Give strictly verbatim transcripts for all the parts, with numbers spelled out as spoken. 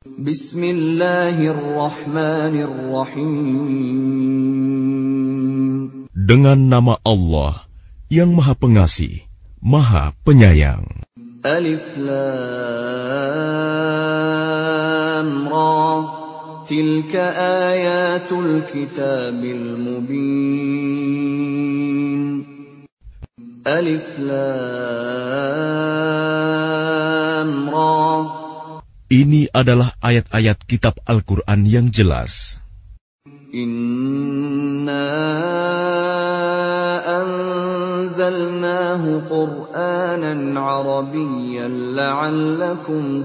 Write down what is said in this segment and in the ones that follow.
Bismillahirrahmanirrahim. Dengan nama Allah yang Maha Pengasih, Maha Penyayang. Alif Lam Ra. Tilka ayatul kitabil mubin. Alif Lam Ra. Ini adalah ayat-ayat kitab Al-Quran yang jelas. Inna anzalnahu Qur'anan Arabiyyan la'allakum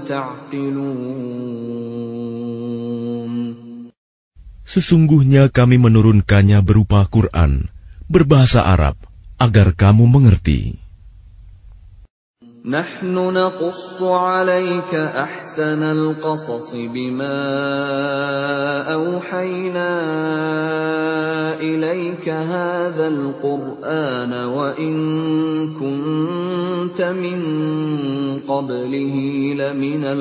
ta'qilun. Sesungguhnya kami menurunkannya berupa Quran, berbahasa Arab, agar kamu mengerti. Nahnu naqussu 'alaika ahsanal qasas bima awhayna ilaika hadzal qur'ana wa in kunta min qablihi laminal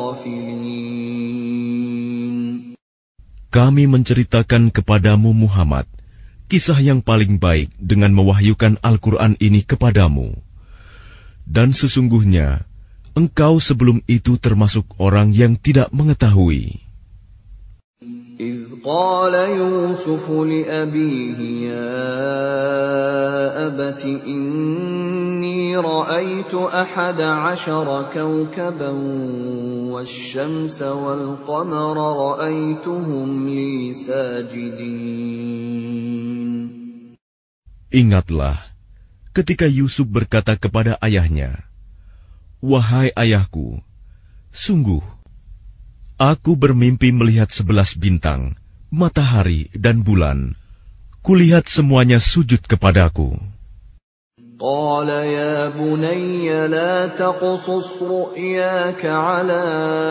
ghafilin. Kami menceritakan kepadamu Muhammad kisah yang paling baik dengan mewahyukan Al-Quran ini kepadamu. Dan sesungguhnya, engkau sebelum itu termasuk orang yang tidak mengetahui. إِذْ قَالَ يُوسُفُ لِأَبِيهِ يَا أَبَتِ إِنِّي رَأَيْتُ أَحَدَ عَشَرَ كَوْكَبًا وَالشَّمْسَ وَالْقَمَرَ رَأَيْتُهُمْ لِي سَاجِدِينَ. Ingatlah, ketika Yusuf berkata kepada ayahnya, "Wahai ayahku, sungguh, aku bermimpi melihat sebelas bintang, matahari dan bulan. Kulihat semuanya sujud kepadaku." قال يا بني لا تقصص رؤياك على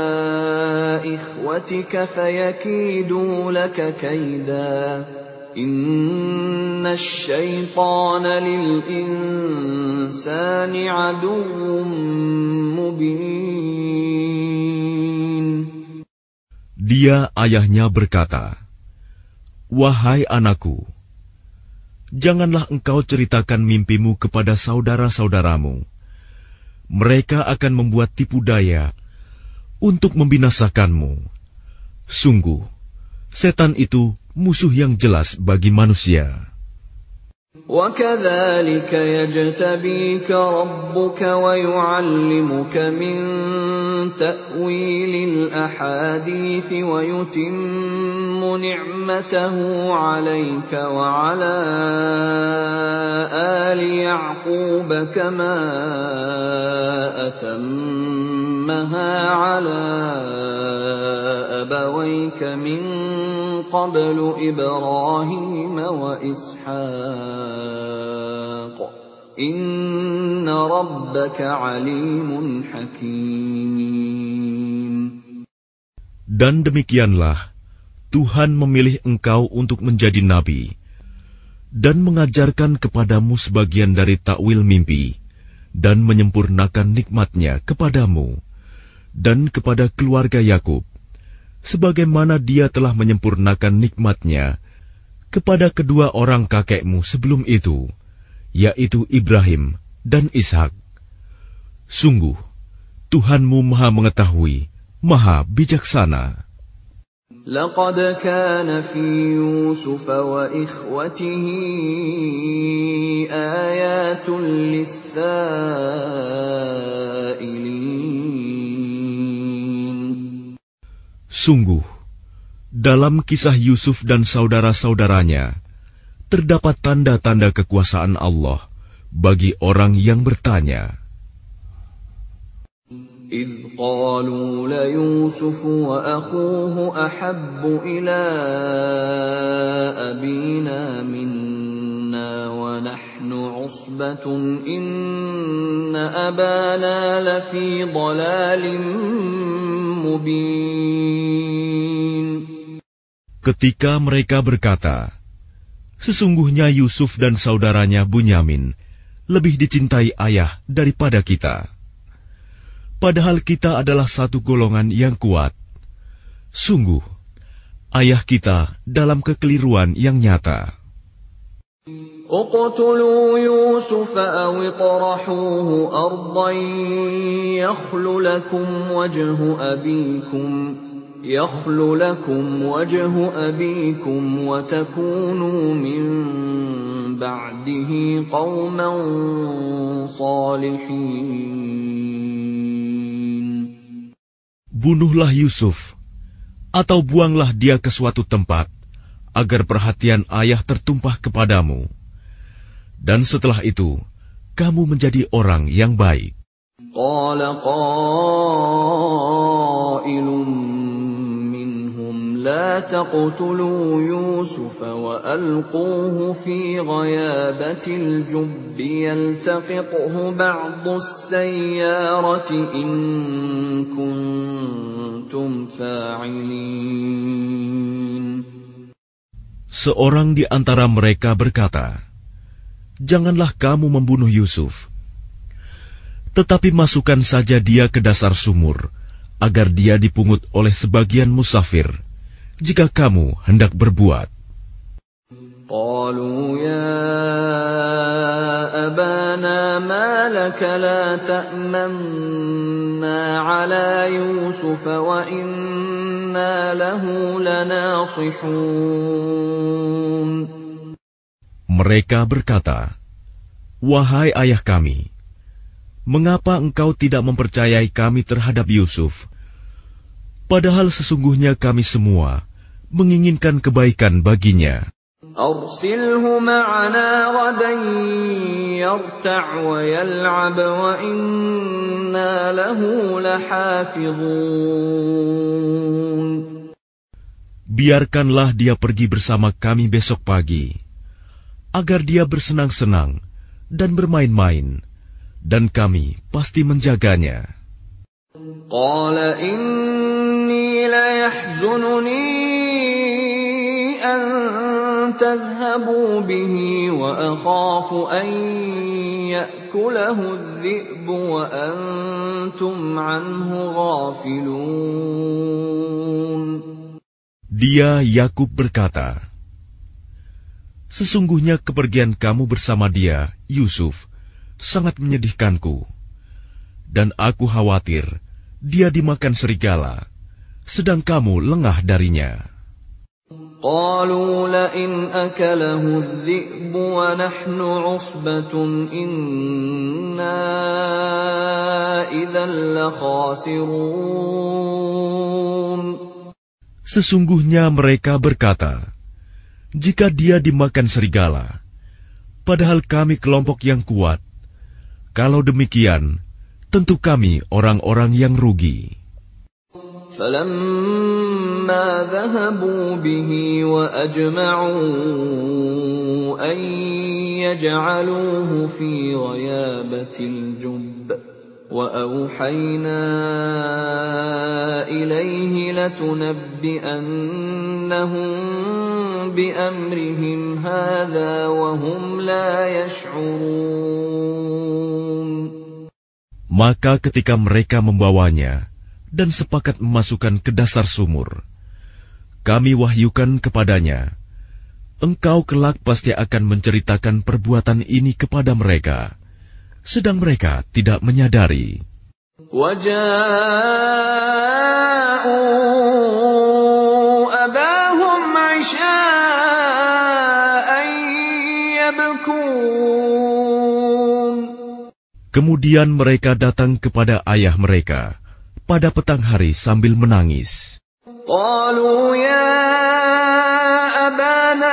إخوتك فيكيدوا لك كيدا إن الشيطان للإنسان عدو مبين. Dia ayahnya berkata, "Wahai anakku, janganlah engkau ceritakan mimpimu kepada saudara-saudaramu. Mereka akan membuat tipu daya untuk membinasakanmu. Sungguh, setan itu musuh yang jelas bagi manusia." وَكَذَلِكَ يَجْتَبِيكَ رَبُّكَ وَيُعَلِّمُكَ مِن تَأْوِيلِ الْأَحَادِيثِ وَيُتِمُّ نِعْمَتَهُ عَلَيْكَ وَعَلَى آلِ يَعْقُوبَ كَمَا أَتَمَّهَا عَلَى أَبَوَيْكَ مِن قَبْلُ إِبْرَاهِيمَ وَإِسْحَاقَ إِنَّ رَبَّكَ عَلِيمٌ حَكِيمٌ. Dan demikianlah Tuhan memilih engkau untuk menjadi nabi dan mengajarkan kepadamu sebagian dari takwil mimpi dan menyempurnakan nikmatnya kepadamu dan kepada keluarga Yakub, sebagaimana Dia telah menyempurnakan nikmatnya kepada kedua orang kakekmu sebelum itu, yaitu Ibrahim dan Ishak. Sungguh, Tuhanmu Maha Mengetahui, Maha Bijaksana. لقد كان في يوسف وإخوته آيات للسائلين. Sungguh, dalam kisah Yusuf dan saudara-saudaranya, terdapat tanda-tanda kekuasaan Allah bagi orang yang bertanya. إِذْ قَالُوا لَيُوسُفُ وَأَخُوهُ أَحَبُّ إِلَىٰ أَبِينَا مِنَّا وَنَحْنُ عُصْبَةٌ إِنَّ أَبَانَا لَفِي ضَلَالٍ مُّبِينٍ. Ketika mereka berkata, "Sesungguhnya Yusuf dan saudaranya Bunyamin lebih dicintai ayah daripada kita. Padahal kita adalah satu golongan yang kuat. Sungguh, ayah kita dalam kekeliruan yang nyata. اقتلوا يوسف أو اطرحوه أرضا يخل لكم وجه أبيكم يخل لكم وجه أبيكم وتكونوا من بعده قوما صالحين. Bunuhlah Yusuf, atau buanglah dia ke suatu tempat, agar perhatian ayah tertumpah kepadamu. Dan setelah itu, kamu menjadi orang yang baik. Qala qailun minhum la taqtulu Yusuf wa alquhu fi ghayabatil jubbi yaltaqithu ba'du as-sayyarati in kuntum fa'ilin. Seorang di antara mereka berkata, "Janganlah kamu membunuh Yusuf, tetapi masukkan saja dia ke dasar sumur, agar dia dipungut oleh sebagian musafir, jika kamu hendak berbuat." Qalu ya abana ma laka la ta'manna ala Yusuf wa inna lahu lanasihun. Mereka berkata, "Wahai ayah kami, mengapa engkau tidak mempercayai kami terhadap Yusuf? Padahal sesungguhnya kami semua menginginkan kebaikan baginya. Arsilhu ma'ana ghadan yarta' wa yal'ab wa inna lahu lahafizun." Biarkanlah dia pergi bersama kami besok pagi, agar dia bersenang-senang dan bermain-main, dan kami pasti menjaganya. Qala inni la yahzununi an tadhhabu bihi wa akhafu an ya'kulahu adh-dhi'bu wa antum anhu ghafilun. Dia Yakub berkata, "Sesungguhnya kepergian kamu bersama dia, Yusuf, sangat menyedihkanku, dan aku khawatir dia dimakan serigala, sedang kamu lengah darinya." Qalu la in akalahu adh-dhi'bu wa nahnu 'usbatun inna idzan la khasirun. Sesungguhnya mereka berkata, "Jika dia dimakan serigala, padahal kami kelompok yang kuat, kalau demikian, tentu kami orang-orang yang rugi." فَلَمَّا ذَهَبُوا بِهِ وَأَجْمَعُوا أَن يَجْعَلُوهُ فِي غَيَابَةِ الْجُبِّ وَأَوْحَيْنَا إِلَيْهِ لَتُنَبِّئَنَّهُم بِأَمْرِهِمْ هَذَا وَهُمْ لَا يَشْعُرُونَ. Maka ketika mereka membawanya dan sepakat memasukkan ke dasar sumur, kami wahyukan kepadanya, "Engkau kelak pasti akan menceritakan perbuatan ini kepada mereka," sedang mereka tidak menyadari. وَجَاءُوا أَبَاهُمْ عِشَاءً يَبْكُونَ. Kemudian mereka datang kepada ayah mereka pada petang hari sambil menangis. قَالُوا يَا أَبَانَا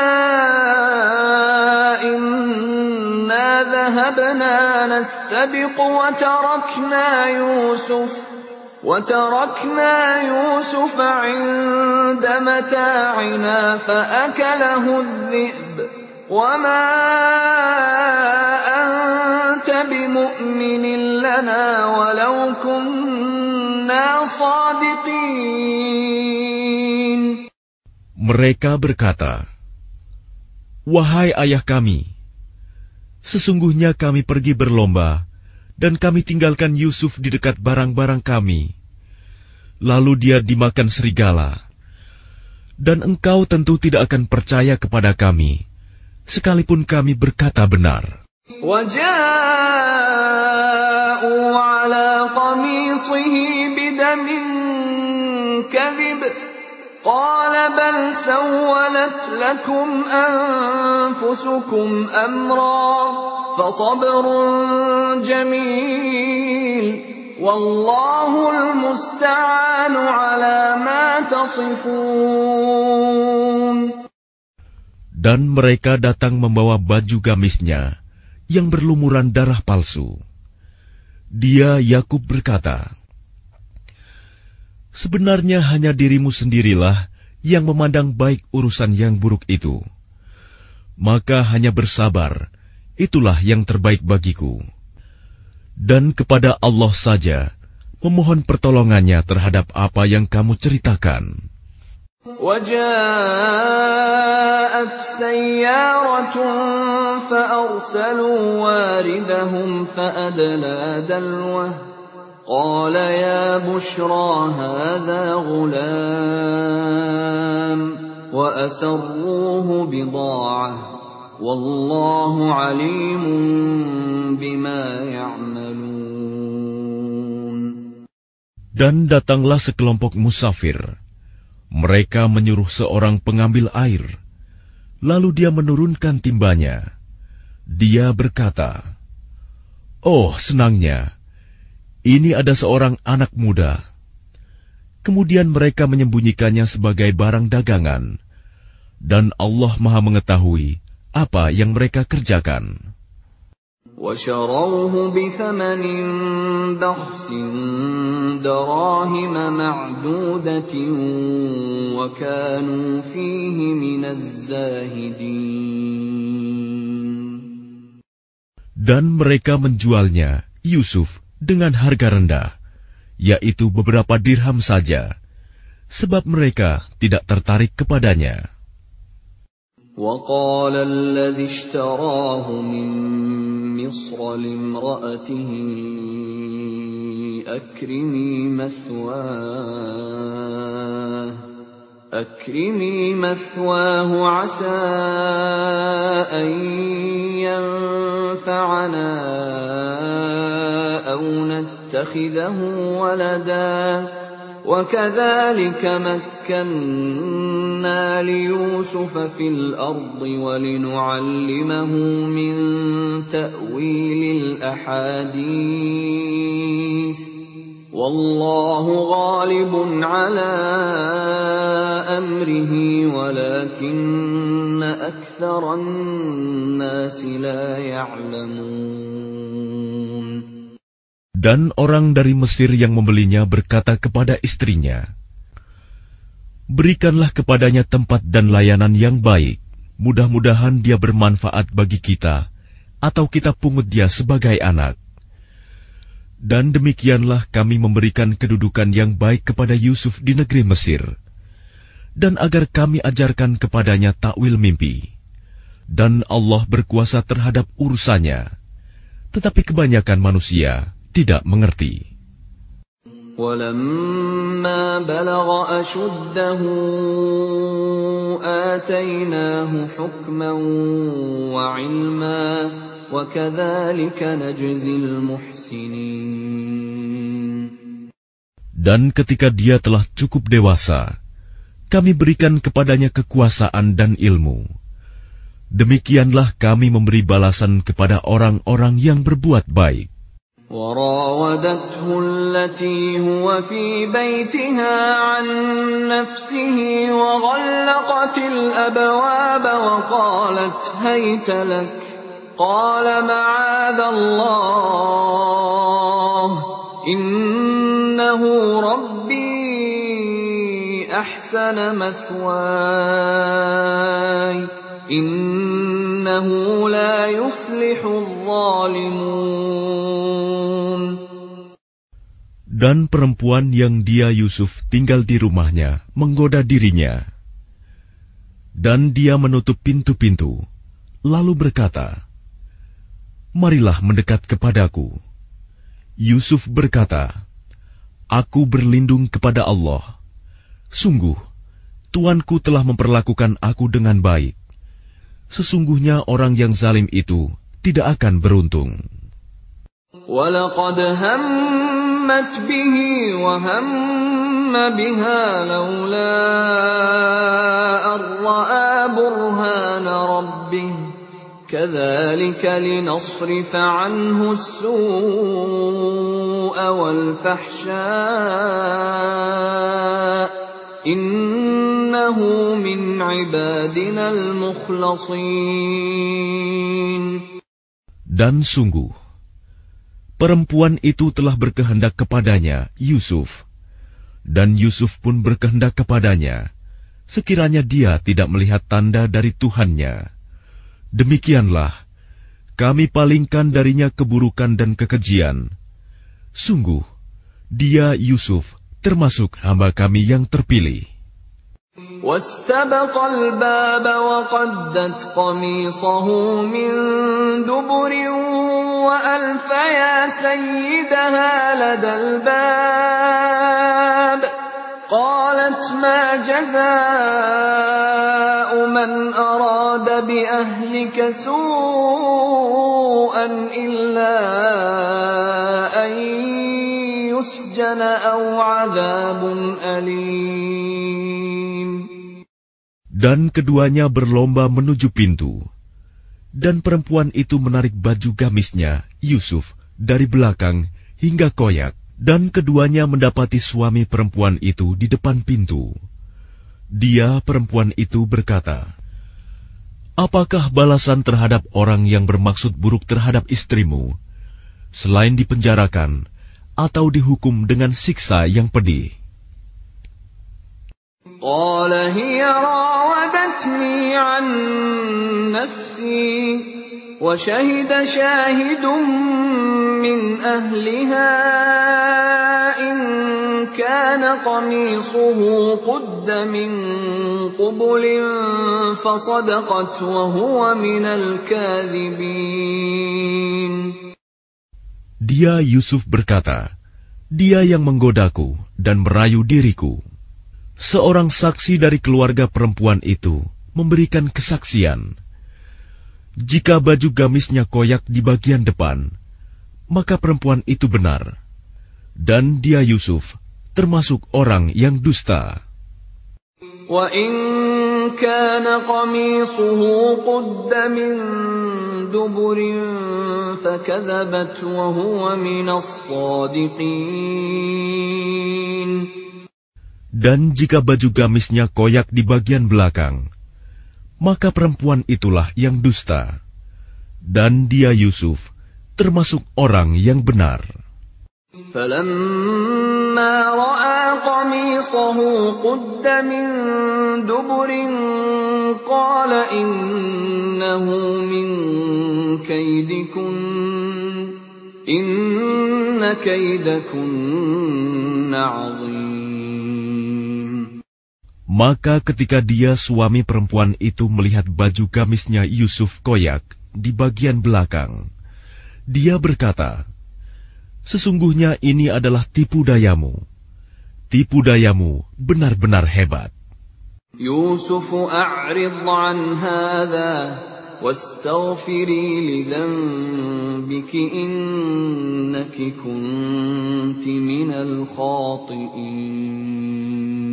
إِنَّا ذَهَبْنَا نَسْتَبِقُ وَتَرَكْنَا يُوسُفَ وَتَرَكْنَا يُوسُفَ عِندَ مَتَاعِنَا فَأَكَلَهُ الذِّئْبُ وَمَا أَنتَ بِمُؤْمِنٍ لَّنَا وَلَوْ كُنَّا صَادِقِينَ. Mereka berkata, "Wahai ayah kami, sesungguhnya kami pergi berlomba, dan kami tinggalkan Yusuf di dekat barang-barang kami. Lalu dia dimakan serigala. dan engkau tentu tidak akan percaya kepada kami, sekalipun kami berkata benar. وَجَاءُوا عَلَى قَمِيصِهِ بِدَمٍ كَذِبٍ قَالَ بَلْ سَوَّلَتْ لَكُمْ أَنفُسُكُمْ أَمْرًا فَصَبْرٌ جَمِيلٌ وَاللَّهُ الْمُسْتَعَانُ عَلَى مَا تَصِفُونَ. Dan mereka datang membawa baju gamisnya yang berlumuran darah palsu. Dia, Yakub, berkata, sebenarnya hanya dirimu sendirilah yang memandang baik urusan yang buruk itu. Maka hanya bersabar, itulah yang terbaik bagiku. Dan kepada Allah saja memohon pertolongannya terhadap apa yang kamu ceritakan. وَجَاءَتْ سَيَّارَةٌ فَأَرْسَلُوا وَارِدَهُمْ فَأَدْلَىٰ دَلْوَهُ قَالَ يَا بُشْرَىٰ هَٰذَا غُلَامٌ وَأَسَرُّوهُ بِضَاعَةً وَاللَّهُ عَلِيمٌ بِمَا يَعْمَلُونَ. Dan datanglah sekelompok musafir. Mereka menyuruh seorang pengambil air, lalu dia menurunkan timbanya. Dia berkata, oh senangnya, ini ada seorang anak muda. Kemudian mereka menyembunyikannya sebagai barang dagangan, dan Allah Maha mengetahui apa yang mereka kerjakan. وَشَرَوْهُ بِثَمَنٍ بَخْسٍ دَرَاهِمَ مَعْدُودَةٍ وَكَانُوا فِيهِ مِنَ الزَّاهِدِينَ. Dan mereka menjualnya, Yusuf, dengan harga rendah, yaitu beberapa dirham saja, sebab mereka tidak tertarik kepadanya. وَقَالَ الَّذِي اشْتَرَاهُ مِن مِّصْرَ لِامْرَأَتِهِ أَكْرِمِي مَثْوَاهُ أَكْرِمِي مَثْوَاهُ عَسَىٰ أَن يَنفَعَنَا أَوْ نَتَّخِذَهُ وَلَدًا وَكَذَلِكَ مَكَّنَّا لِيُوسُفَ فِي الْأَرْضِ وَلِنُعَلِّمَهُ مِن تَأْوِيلِ الْأَحَادِيثِ وَاللَّهُ غَالِبٌ عَلَىٰ أَمْرِهِ وَلَكِنَّ أَكْثَرَ النَّاسِ لَا يَعْلَمُونَ. Dan orang dari Mesir yang membelinya berkata kepada istrinya, berikanlah kepadanya tempat dan layanan yang baik, mudah-mudahan dia bermanfaat bagi kita, atau kita pungut dia sebagai anak. Dan demikianlah kami memberikan kedudukan yang baik kepada Yusuf di negeri Mesir, dan agar kami ajarkan kepadanya takwil mimpi. Dan Allah berkuasa terhadap urusannya, tetapi kebanyakan manusia tidak mengerti. وَلَمَّا بَلَغَ أَشُدَّهُ آتَيْنَاهُ حُكْمًا وَعِلْمًا وَكَذَلِكَ نَجْزِي الْمُحْسِنِينَ. Dan ketika dia telah cukup dewasa, kami berikan kepadanya kekuasaan dan ilmu. Demikianlah kami memberi balasan kepada orang-orang yang berbuat baik. وراودته التي هو في بيتها عن نفسه وغلقت الأبواب وقالت هيت لك قال معاذ الله إنه ربي أحسن مثواي إنه لا يفلح الظالمون. Dan perempuan yang dia Yusuf tinggal di rumahnya menggoda dirinya. Dan dia menutup pintu-pintu, lalu berkata, marilah mendekat kepadaku. Yusuf berkata, aku berlindung kepada Allah. Sungguh, Tuanku telah memperlakukan aku dengan baik. Sesungguhnya orang yang zalim itu tidak akan beruntung. وَلَقَدْ هَمَّتْ بِهِ وَهَمَّ بِهَا لَوْلَا أَن رَّأَىٰ بُرْهَانَ رَبِّهِ كَذَٰلِكَ لِنَصْرِفَ عَنْهُ السُّوءَ وَالْفَحْشَاءَ إِنَّهُ مِنْ عِبَادِنَا الْمُخْلَصِينَ. Dan sungguh, perempuan itu telah berkehendak kepadanya, Yusuf. Dan Yusuf pun berkehendak kepadanya, sekiranya dia tidak melihat tanda dari Tuhannya. Demikianlah, kami palingkan darinya keburukan dan kekejian. Sungguh, dia Yusuf termasuk hamba kami yang terpilih. وَاسْتَبَقَ الْبَابَ وَقَدَّتْ قَمِيصَهُ مِنْ دُبُرٍ وَأَلْفَ يَا سَيِّدَهَا لَدَى الْبَابِ قَالَتْ مَا جَزَاءُ مَنْ أَرَادَ بِأَهْلِكَ سُوءًا إِلَّا أَنْ يُسْجَنَ أَوْ عَذَابٌ أَلِيمٌ. Dan keduanya berlomba menuju pintu. Dan perempuan itu menarik baju gamisnya, Yusuf, dari belakang hingga koyak. Dan keduanya mendapati suami perempuan itu di depan pintu. Dia, perempuan itu, berkata, "Apakah balasan terhadap orang yang bermaksud buruk terhadap istrimu, selain dipenjarakan atau dihukum dengan siksa yang pedih?" قال هي راودتني عن نفسي وشهد شاهد من أهلها إن كان قميصه قد من قبل فصدقت وهو من الكاذبين. Dia Yusuf berkata, "Dia yang menggodaku dan merayu diriku." Seorang saksi dari keluarga perempuan itu memberikan kesaksian. Jika baju gamisnya koyak di bagian depan, maka perempuan itu benar. Dan dia Yusuf termasuk orang yang dusta. وَإِنْ كَانَ قَمِيصُهُ قُدَّ مِنْ دُبُرٍ فَكَذَبَتْ وَهُوَ مِنَ الصَّادِقِينَ. Dan jika baju gamisnya koyak di bagian belakang, maka perempuan itulah yang dusta. Dan dia Yusuf termasuk orang yang benar. فَلَمَّا رَأَى قَمِيصَهُ قُدَّ مِنْ دُبُرٍ قَالَ إِنَّهُ مِنْ كَيْدِكُنَّ إِنَّ كَيْدَكُنَّ عَظِيمٌ. Maka ketika dia suami perempuan itu melihat baju gamisnya Yusuf koyak di bagian belakang, dia berkata, "Sesungguhnya ini adalah tipu dayamu. Tipu dayamu benar-benar hebat." Yusuf a'rid 'an hadha wastaghfiri li dhanbiki innaki kunti minal khati'in.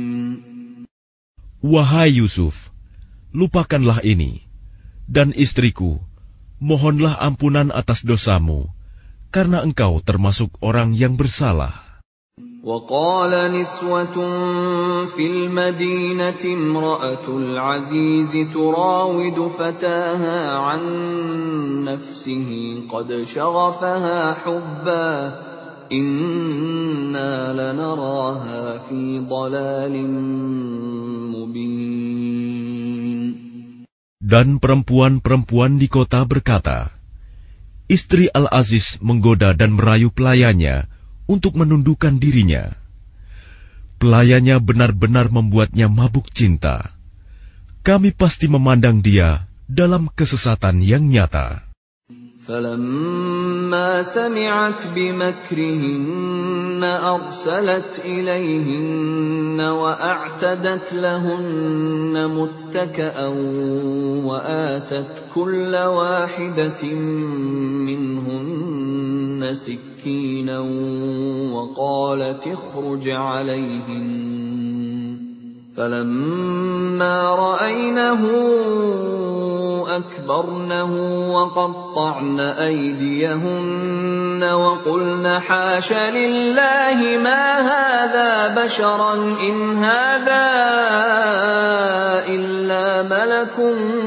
Wahai Yusuf, lupakanlah ini, dan istriku, mohonlah ampunan atas dosamu, karena engkau termasuk orang yang bersalah. وَقَالَ نِسْوَةٌ فِي الْمَدِينَةِ امْرَأَةُ الْعَزِيزِ تُرَاوِدُ فَتَاهَا عَنْ نَفْسِهِ قَدْ شَغَفَهَا حُبًّا إِنَّا لَنَرَاهَا فِي ضَلَالٍ مُبِينٍ. Dan perempuan-perempuan di kota berkata, "Istri Al-Aziz menggoda dan merayu pelayannya untuk menundukkan dirinya. Pelayannya benar-benar membuatnya mabuk cinta. Kami pasti memandang dia dalam kesesatan yang nyata." فلما سمعت بمكرهن أرسلت إليهن وأعتدت لهن متكأ وآتت كل واحدة منهن سكينا وقالت اخرج عليهن فلما رأينه أكبرنه وقطعن أيديهن وقلن حاش لله ما هذا بشرا إن هذا إلا ملك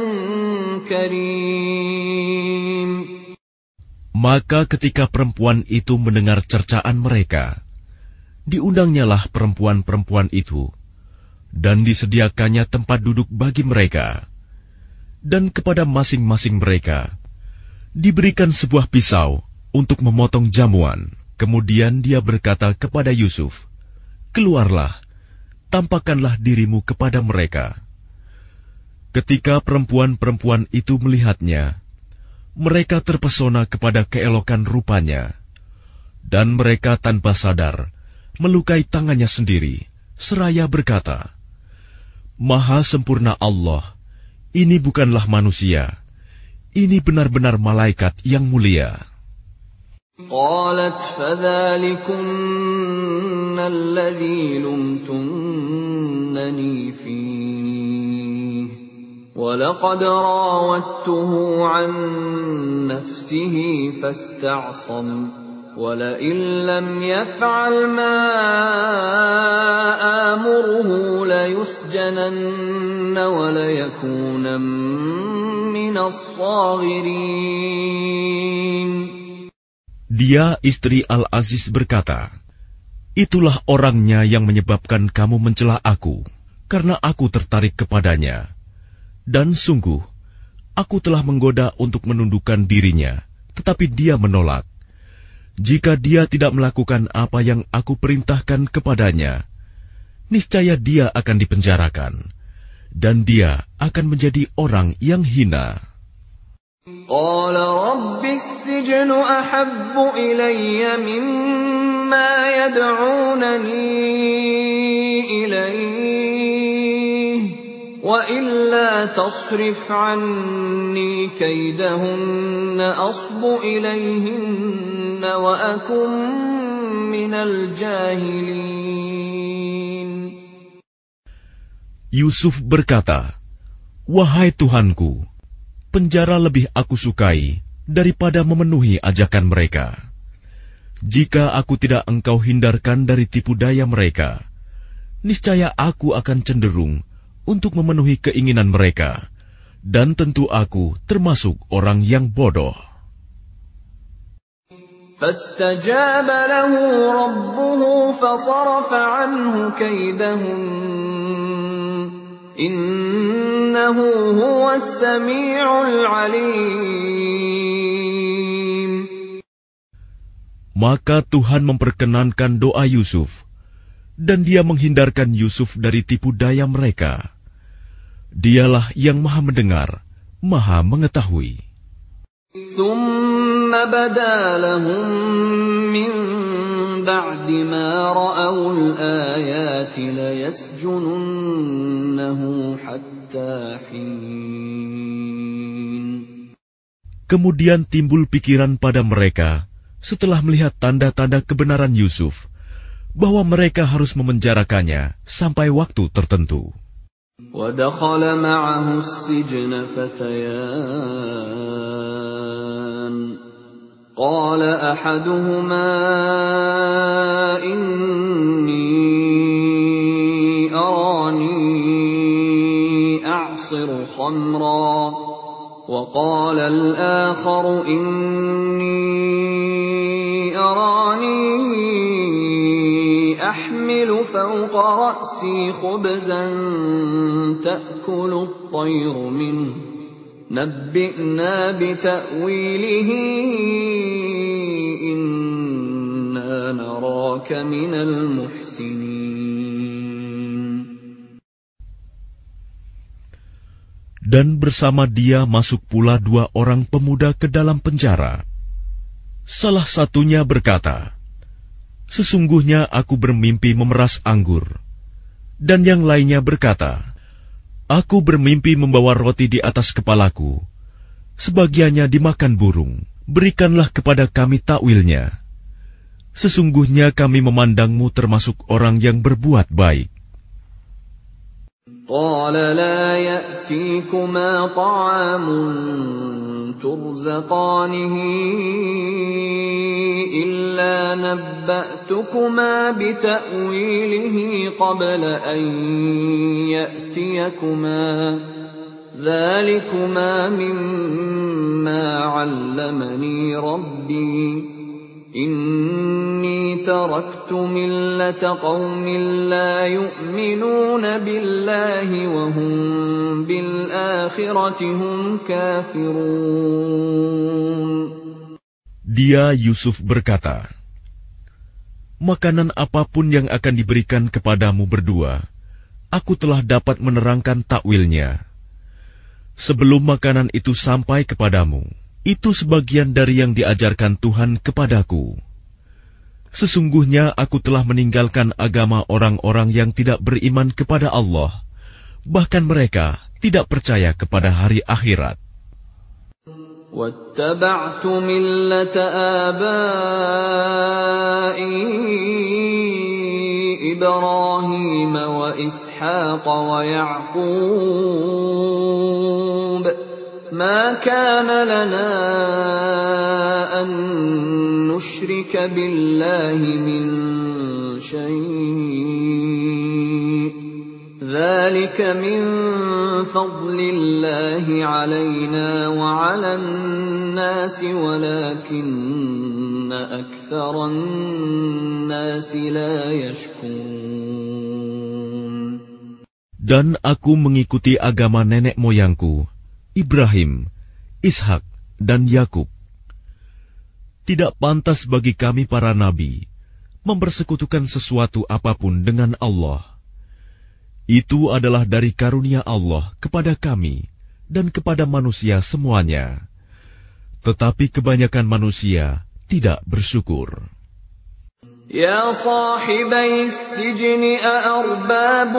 كريم. Maka ketika perempuan itu mendengar cercaan mereka, diundangnyalah perempuan-perempuan itu, dan disediakannya tempat duduk bagi mereka. Dan kepada masing-masing mereka diberikan sebuah pisau untuk memotong jamuan. Kemudian dia berkata kepada Yusuf, "Keluarlah, tampakkanlah dirimu kepada mereka." Ketika perempuan-perempuan itu melihatnya, mereka terpesona kepada keelokan rupanya, dan mereka tanpa sadar melukai tangannya sendiri, seraya berkata, "Maha sempurna Allah, ini bukanlah manusia, ini benar-benar malaikat yang mulia." قالت فذلكن الذي لمتنني فيه ولقد راودته عن نفسه فاستعصم ولئن لم يفعل ما آمره ليسجنن وليكون من الصاغرين. Dia, istri Al-Aziz, berkata, "Itulah orangnya yang menyebabkan kamu mencela aku, karena aku tertarik kepadanya. Dan sungguh, aku telah menggoda untuk menundukkan dirinya, tetapi dia menolak. Jika dia tidak melakukan apa yang aku perintahkan kepadanya, niscaya dia akan dipenjarakan, dan dia akan menjadi orang yang hina." قال رب السجن أحب إلي مما يدعونني إليه وإلا تصرف عني كيدهن أصب إليهن وأكن من الجاهلين. Yusuf berkata, "Wahai Tuhanku, penjara lebih aku sukai daripada memenuhi ajakan mereka. Jika aku tidak engkau hindarkan dari tipu daya mereka, niscaya aku akan cenderung untuk memenuhi keinginan mereka, dan tentu aku termasuk orang yang bodoh." فاستجاب له ربه فصرف عنه كيدهن إنه هو السميع العليم. Maka Tuhan memperkenankan doa Yusuf, dan dia menghindarkan Yusuf dari tipu daya mereka. Dialah yang maha mendengar, maha mengetahui. ثم بدا لهم من بعد ما رأوا الآيات ليسجننه حتى حين. Kemudian timbul pikiran pada mereka setelah melihat tanda-tanda kebenaran Yusuf, bahwa mereka harus memenjarakannya sampai waktu tertentu. وَدَخَلَ مَعَهُ السِّجْنَ فَتَيَانِ قَالَ أَحَدُهُمَا إِنِّي أَرَانِي أَعْصِرُ خَمْرًا وَقَالَ الْآخَرُ إِنِّي أَرَانِي أحمل فوق رأسي خبزا تأكل الطير منه نبئنا بتأويله إنا نراك من المحسنين. Dan bersama dia masuk pula dua orang pemuda ke dalam penjara. Salah satunya berkata, "Sesungguhnya aku bermimpi memeras anggur." Dan yang lainnya berkata, "Aku bermimpi membawa roti di atas kepalaku. Sebagiannya dimakan burung. Berikanlah kepada kami takwilnya. Sesungguhnya kami memandangmu termasuk orang yang berbuat baik." قال لا يأتيكما طعام ترزقانه إلا نبأتكما بتأويله قبل أن يأتيكما ذلكما مما علمني ربي إني تركت ملة قوم لا يؤمنون بالله وهم بالآخرة هم كافرون. Dia Yusuf berkata, "Makanan apapun yang akan diberikan kepadamu berdua, aku telah dapat menerangkan takwilnya. Sebelum makanan itu sampai kepadamu, itu sebagian dari yang diajarkan Tuhan kepadaku. Sesungguhnya aku telah meninggalkan agama orang-orang yang tidak beriman kepada Allah, bahkan mereka tidak percaya kepada hari akhirat. وَاتَّبَعْتُ مِلَّةَ آبَائِي إِبْرَاهِيمَ وَإِسْحَاقَ وَيَعْقُوبَ مَا كَانَ لَنَا أَن نُّشْرِكَ بِاللَّهِ مِن شَيْءٍ ذَلِكَ مِن فَضْلِ اللَّهِ عَلَيْنَا وَعَلَى النَّاسِ وَلَكِنَّ أَكْثَرَ النَّاسِ لَا يَشْكُرُونَ. Dan aku mengikuti agama nenek moyangku, Ibrahim, Ishak, dan Yakub. Tidak pantas bagi kami para nabi mempersekutukan sesuatu apapun dengan Allah. Itu adalah dari karunia Allah kepada kami dan kepada manusia semuanya. Tetapi kebanyakan manusia tidak bersyukur. يا صاحبي السجن أأرباب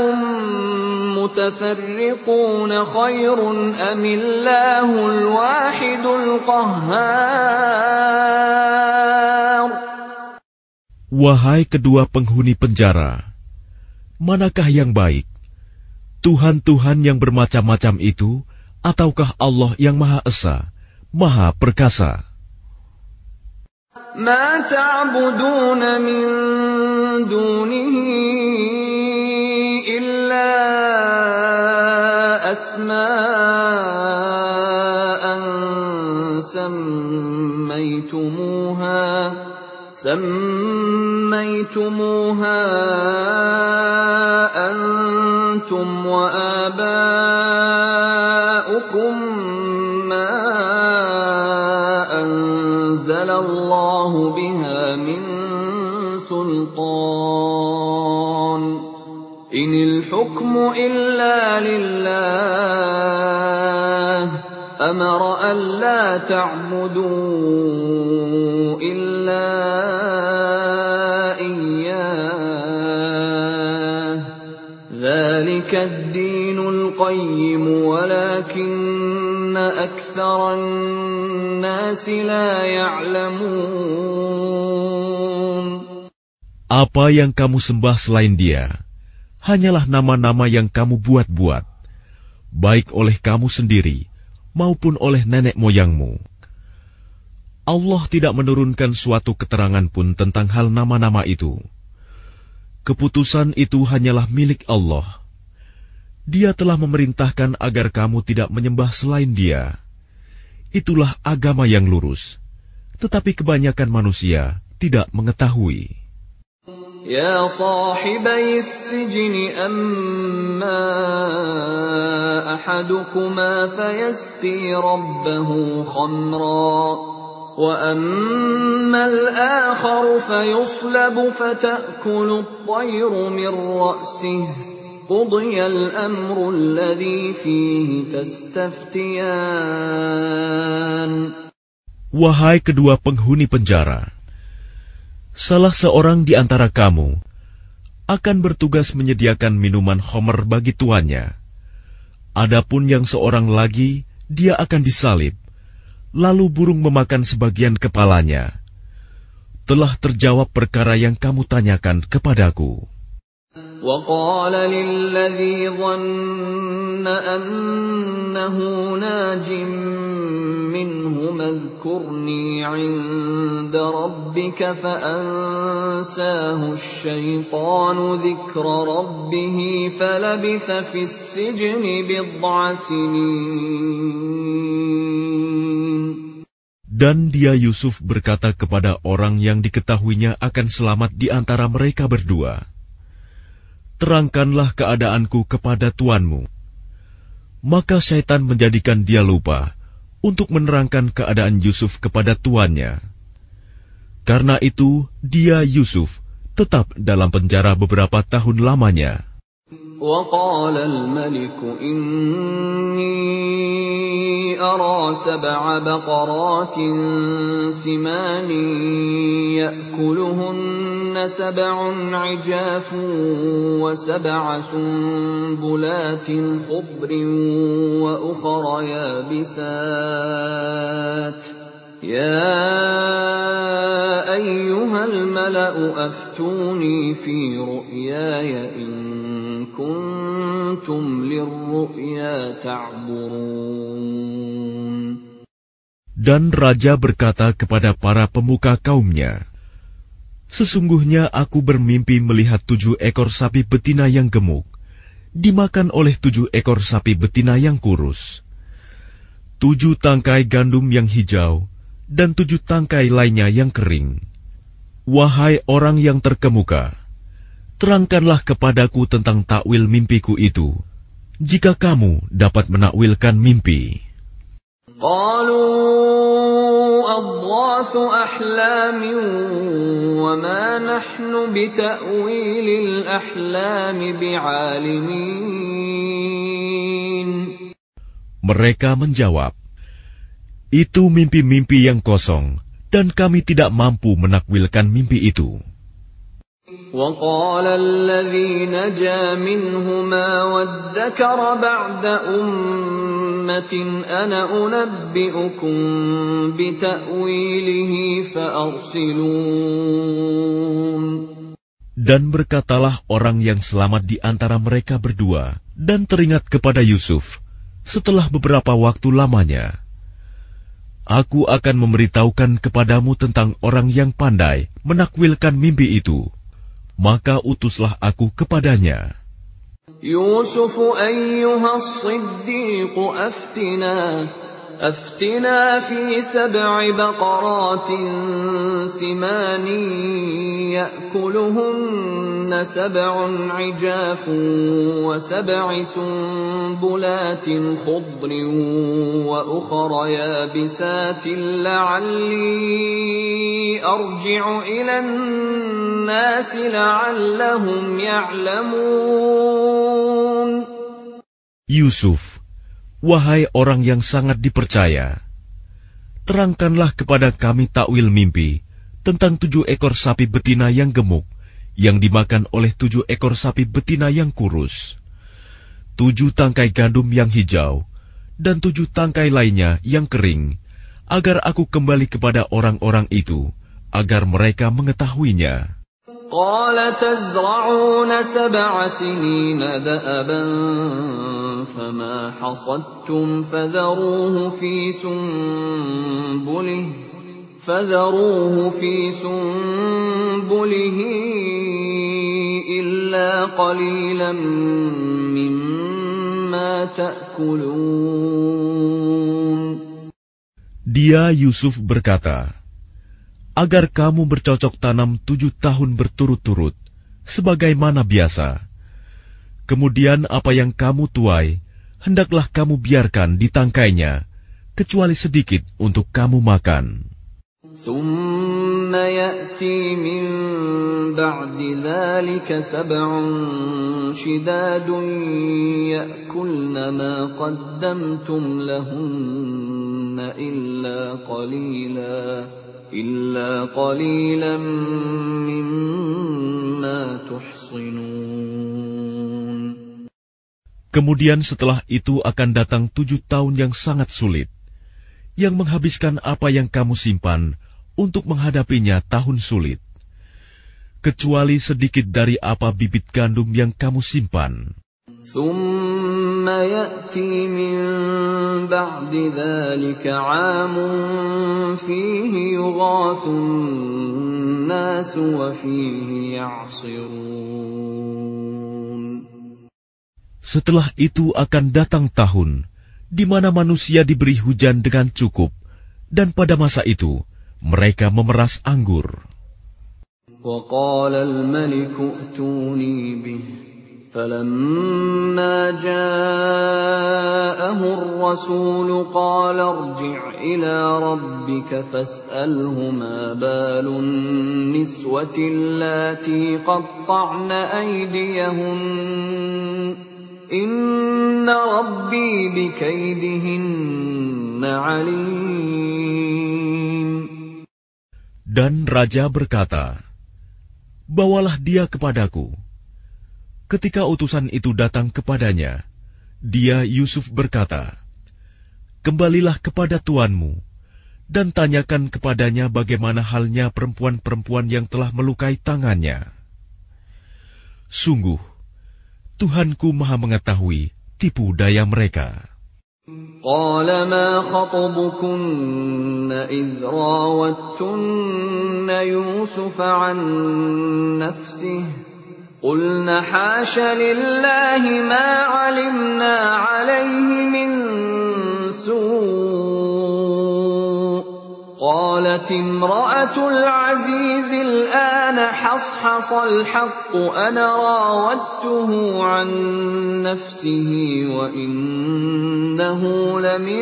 متفرقون خير أم الله الواحد القهار. Wahai kedua penghuni penjara, manakah yang baik? Tuhan-Tuhan yang bermacam-macam itu, ataukah Allah yang Maha Esa, Maha Perkasa? ما تعبدون من دونه إلا أسماء سميتموها سميتموها أنتم وآباؤكم ما أنزل الله بها من سلطان إن الحكم إلا لله أمر ألا تعبدوا إلا إياه ذلك الدين القيم ولكن أكثر الناس لا يعلمون. Apa yang kamu sembah selain Dia hanyalah nama-nama yang kamu buat-buat, baik oleh kamu sendiri maupun oleh nenek moyangmu. Allah tidak menurunkan suatu keterangan pun tentang hal nama-nama itu. Keputusan itu hanyalah milik Allah. Dia telah memerintahkan agar kamu tidak menyembah selain Dia. Itulah agama yang lurus, tetapi kebanyakan manusia tidak mengetahui. يا صاحبي السجن أما أحدكما فيسقي ربه خمرا وأما الآخر فيصلب فتأكل الطير من رأسه قُضِيَ الْأَمْرُ الَّذِي فِيهِ تَسْتَفْتِيَانِ. Wahai kedua penghuni penjara, salah seorang di antara kamu akan bertugas menyediakan minuman khamr bagi tuannya. Adapun yang seorang lagi, dia akan disalib, lalu burung memakan sebagian kepalanya. Telah terjawab perkara yang kamu tanyakan kepadaku. وَقَالَ لِلَّذِي ظَنَّ أَنَّهُ نَاجٍ مِّنْهُمَ اذْكُرْنِي عِندَ رَبِّكَ فَأَنسَاهُ الشَّيْطَانُ ذِكْرَ رَبِّهِ فَلَبِثَ فِي السِّجْنِ بِضْعَ سِنِينَ. Dan dia Yusuf berkata kepada orang yang diketahuinya akan selamat di antara mereka berdua, terangkanlah keadaanku kepada tuanmu. Maka syaitan menjadikan dia lupa untuk menerangkan keadaan Yusuf kepada tuannya. Karena itu, dia Yusuf tetap dalam penjara beberapa tahun lamanya. وَقَالَ الْمَلِكُ إِنِّي أَرَى سَبْعَ بَقَرَاتٍ سِمَانٍ يَأْكُلُهُنَّ سَبْعٌ عِجَافٌ وَسَبْعَ سُنبُلَاتٍ خُضْرٍ وَأُخَرَ يَابِسَاتٍ يَا أَيُّهَا الْمَلَأُ أَفْتُونِي فِي رُؤْيَايَ إِن كُنتُمْ لِلرُّؤْيَا تَعْبُرُونَ. Dan raja berkata kepada para pemuka kaumnya, sesungguhnya aku bermimpi melihat tujuh ekor sapi betina yang gemuk dimakan oleh tujuh ekor sapi betina yang kurus, tujuh tangkai gandum yang hijau, dan tujuh tangkai lainnya yang kering. Wahai orang yang terkemuka, terangkanlah kepadaku tentang takwil mimpiku itu, jika kamu dapat menakwilkan mimpi. قالوا أضغاث أحلام وما نحن بتأويل الأحلام بعالمين. Mereka menjawab, itu mimpi-mimpi yang kosong, dan kami tidak mampu menakwilkan mimpi itu. وَقَالَ الَّذِي نَجَا مِنْهُمَا وَادَّكَرَ بَعْدَ أُمَّةٍ أَنَا أُنَبِّئُكُم بِتَأْوِيلِهِ فَأَرْسِلُونِ. Dan berkatalah orang yang selamat di antara mereka berdua dan teringat kepada Yusuf setelah beberapa waktu lamanya, aku akan memberitahukan kepadamu tentang orang yang pandai menakwilkan mimpi itu. Maka utuslah aku kepadanya. Yusuf ayyuha as-siddiq aftina aftina fi sab'i baqaratin simanin ya'kuluhunna sab'un 'ijafun wa sab'i sunbulatin khudrin wa ukhra yabisatin la'alli arji'u ila an-nas la'allahum ya'lamun. Yusuf, wahai orang yang sangat dipercaya, terangkanlah kepada kami takwil mimpi tentang tujuh ekor sapi betina yang gemuk yang dimakan oleh tujuh ekor sapi betina yang kurus, tujuh tangkai gandum yang hijau, dan tujuh tangkai lainnya yang kering, agar aku kembali kepada orang-orang itu, agar mereka mengetahuinya. قال تزرعون سبع سنين دأبا فما حصدتم فذروه في سنبله فذروه في سنبله إلا قليلا مما تأكلون. Dia Yusuf berkata, agar kamu bercocok tanam tujuh tahun berturut-turut, sebagaimana biasa. Kemudian apa yang kamu tuai, hendaklah kamu biarkan ditangkainya, kecuali sedikit untuk kamu makan. ثم يأتي من بعد ذلك سبع شداد يأكلن ما قدمتم لهن إلا قليلا إلا قليلا مما تحصنون. Kemudian setelah itu akan datang tujuh tahun yang sangat sulit, yang menghabiskan apa yang kamu simpan untuk menghadapinya tahun sulit, kecuali sedikit dari apa bibit gandum yang kamu simpan. ثم يأتي من بعد ذلك عام فيه يغاث الناس وفيه يعصرون. Setelah itu akan datang tahun di mana manusia diberi hujan dengan cukup, dan pada masa itu mereka memeras anggur. وقال الملك ائتوني به فلما جاءه الرسول قال ارجع إلى ربك فاسأله ما بال النسوة اللاتي قطعن أيديهن إن ربي بكيدهن عليم. Dan raja berkata, bawalah dia kepadaku. Ketika utusan itu datang kepadanya, dia Yusuf berkata, kembalilah kepada tuanmu dan tanyakan kepadanya bagaimana halnya perempuan-perempuan yang telah melukai tangannya. Sungguh, Tuhanku Maha mengetahui tipu daya mereka. قال ما خطبكن إذ راوتن يوسف عن نفسه قلن حاش لله ما علمنا عليه من سوء قالت امرأة العزيز الآن حصحص الحق أنا راودته عن نفسه وإنه لمن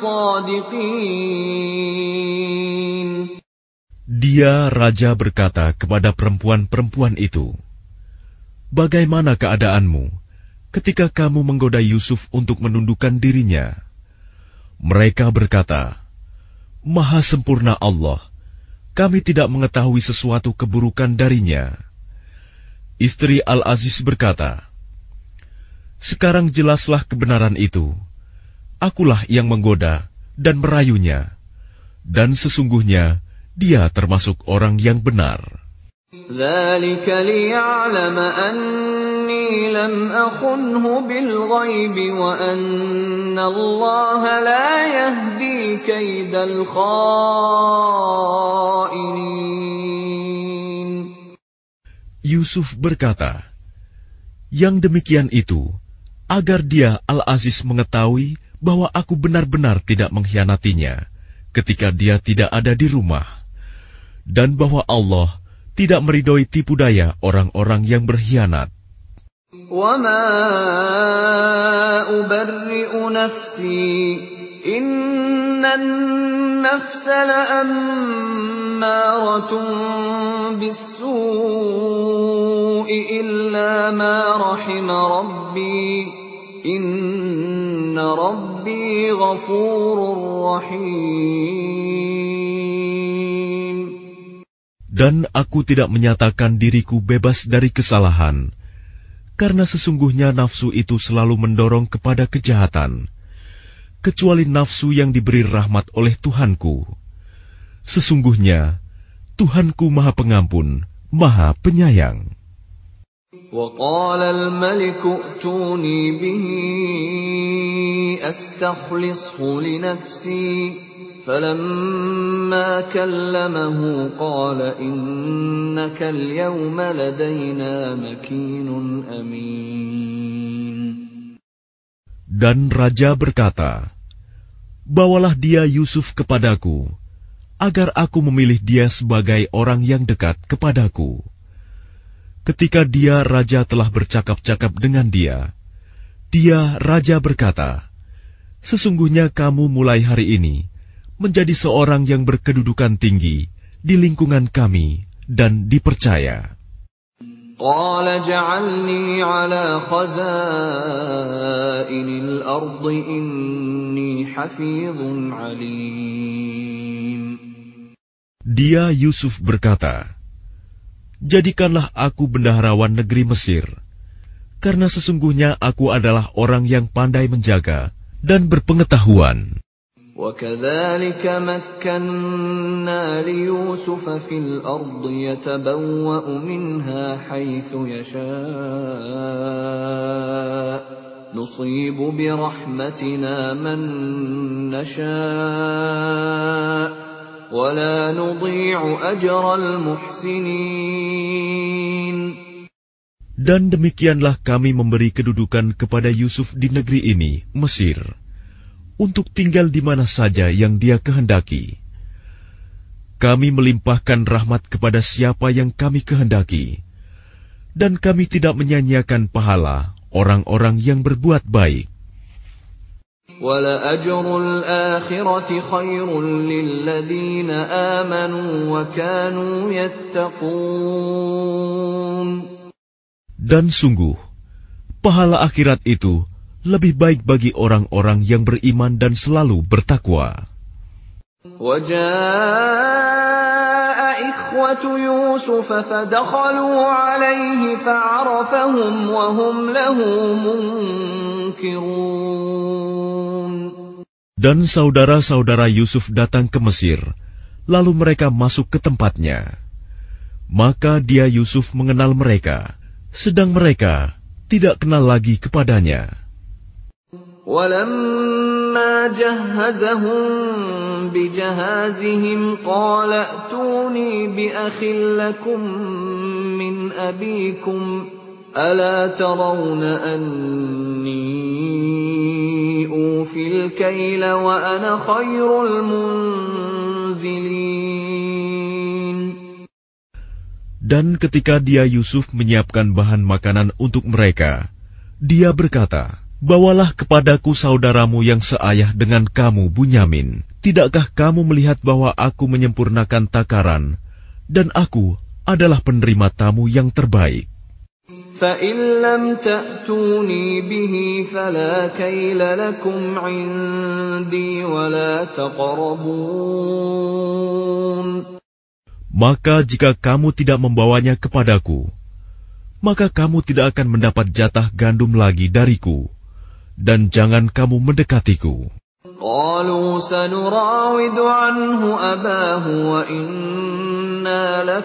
الصادقين. Dia raja berkata kepada perempuan-perempuan itu, bagaimana keadaanmu ketika kamu menggoda Yusuf untuk menundukkan dirinya? Mereka berkata, Maha sempurna Allah, kami tidak mengetahui sesuatu keburukan darinya. Istri Al-Aziz berkata, sekarang jelaslah kebenaran itu. Akulah yang menggoda dan merayunya, dan sesungguhnya dia termasuk orang yang benar. ذلك ليعلم أني لم أخنه بالغيب وأن الله لا يهدي كيد الخائنين. Yusuf berkata, yang demikian itu agar dia Al-Aziz mengetahui bahwa aku benar-benar tidak mengkhianatinya ketika dia tidak ada di rumah, dan bahwa Allah tidak meridhoi tipu daya orang-orang yang berkhianat. وَمَا أُبَرِّئُ نَفْسِي إِنَّ النَّفْسَ لَأَمَّارَةٌ بِالسُّوءِ إِلَّا مَا رَحِمَ رَبِّي إِنَّ رَبِّي غَفُورٌ رَّحِيمٌ. Dan aku tidak menyatakan diriku bebas dari kesalahan, karena sesungguhnya nafsu itu selalu mendorong kepada kejahatan, kecuali nafsu yang diberi rahmat oleh Tuhanku. Sesungguhnya Tuhanku Maha Pengampun, Maha Penyayang. وَقَالَ الْمَلِكُ ائْتُونِي بِهِ أَسْتَخْلِصْهُ لِنَفْسِي فَلَمَّا كَلَّمَهُ قَالَ إِنَّكَ الْيَوْمَ لَدَيْنَا مَكِينٌ أَمِينٌ. Dan raja berkata, bawalah dia Yusuf kepadaku, agar aku memilih dia sebagai orang yang dekat kepadaku. Ketika dia raja telah bercakap-cakap dengan dia, dia raja berkata, sesungguhnya kamu mulai hari ini menjadi seorang yang berkedudukan tinggi di lingkungan kami dan dipercaya. Qala ja'alni 'ala khazainil ardi inni hafizun 'alim. Dia Yusuf berkata, "Jadikanlah aku bendaharawan negeri Mesir, karena sesungguhnya aku adalah orang yang pandai menjaga dan berpengetahuan." وَكَذَلِكَ مَكَّنَّا لِيُوسُفَ فِي الْأَرْضِ يَتَبَوَّأُ مِنْهَا حَيْثُ يَشَاءُ نُصِيبُ بِرَحْمَتِنَا مَن نَّشَاءُ وَلَا نُضِيعُ أَجْرَ الْمُحْسِنِينَ. Dan demikianlah kami memberi kedudukan kepada Yusuf di negeri ini, Mesir, untuk tinggal di mana saja yang dia kehendaki. Kami melimpahkan rahmat kepada siapa yang kami kehendaki, dan kami tidak menyanyiakan pahala orang-orang yang berbuat baik. وَلَأَجْرُ الْآخِرَةِ خَيْرٌ لِّلَّذِينَ آمَنُوا وَكَانُوا يَتَّقُونَ. Dan sungguh, pahala akhirat itu lebih baik bagi orang-orang yang beriman dan selalu bertakwa. وَجَاءَ إِخْوَةُ يُوسُفَ فَدَخَلُوا عَلَيْهِ فَعَرَفَهُمْ وَهُمْ لَهُ مُنكِرُونَ. Dan saudara-saudara Yusuf datang ke Mesir, lalu mereka masuk ke tempatnya. Maka dia Yusuf mengenal mereka, sedang mereka tidak kenal lagi kepadanya. وَلَمَّا جَهَّزَهُم بِجَهَازِهِمْ قَالَ ائْتُونِي بِأَخٍ لَّكُم مِّنْ أَبِيكُمْ أَلَا تَرَوْنَ أَنِّي أُوفِي الْكَيْلَ وَأَنَا خَيْرُ الْمُنزِلِينَ. Dan ketika dia Yusuf menyiapkan bahan makanan untuk mereka, dia berkata, "Bawalah kepadaku saudaramu yang seayah dengan kamu, Bunyamin. Tidakkah kamu melihat bahwa aku menyempurnakan takaran, dan aku adalah penerima tamu yang terbaik?" فَإِن لَّمْ تَأْتُونِي بِهِ فَلَا كَيْلَ لَكُمْ عِندِي وَلَا تَقْرَبُونَ. Maka jika kamu tidak membawanya kepadaku, maka kamu tidak akan mendapat jatah gandum lagi dariku, dan jangan kamu mendekatiku. قَالُوا سَنُرَاوِدُ عَنْهُ أَبَاهُ وَإِنَّا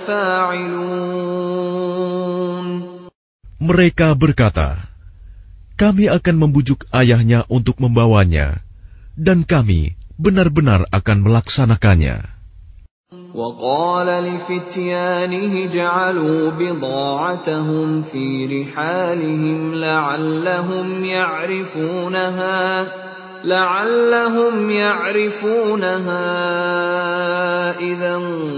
لَفَاعِلُونَ. Mereka berkata, "Kami akan membujuk ayahnya untuk membawanya, dan kami benar-benar akan melaksanakannya." وَقَالَ لِفِتْيَانِهِ اجْعَلُوا بِضَاعَتَهُمْ فِي رِحَالِهِمْ لَعَلَّهُمْ يَعْرِفُونَهَا لَعَلَّهُمْ يَعْرِفُونَهَا إِذَا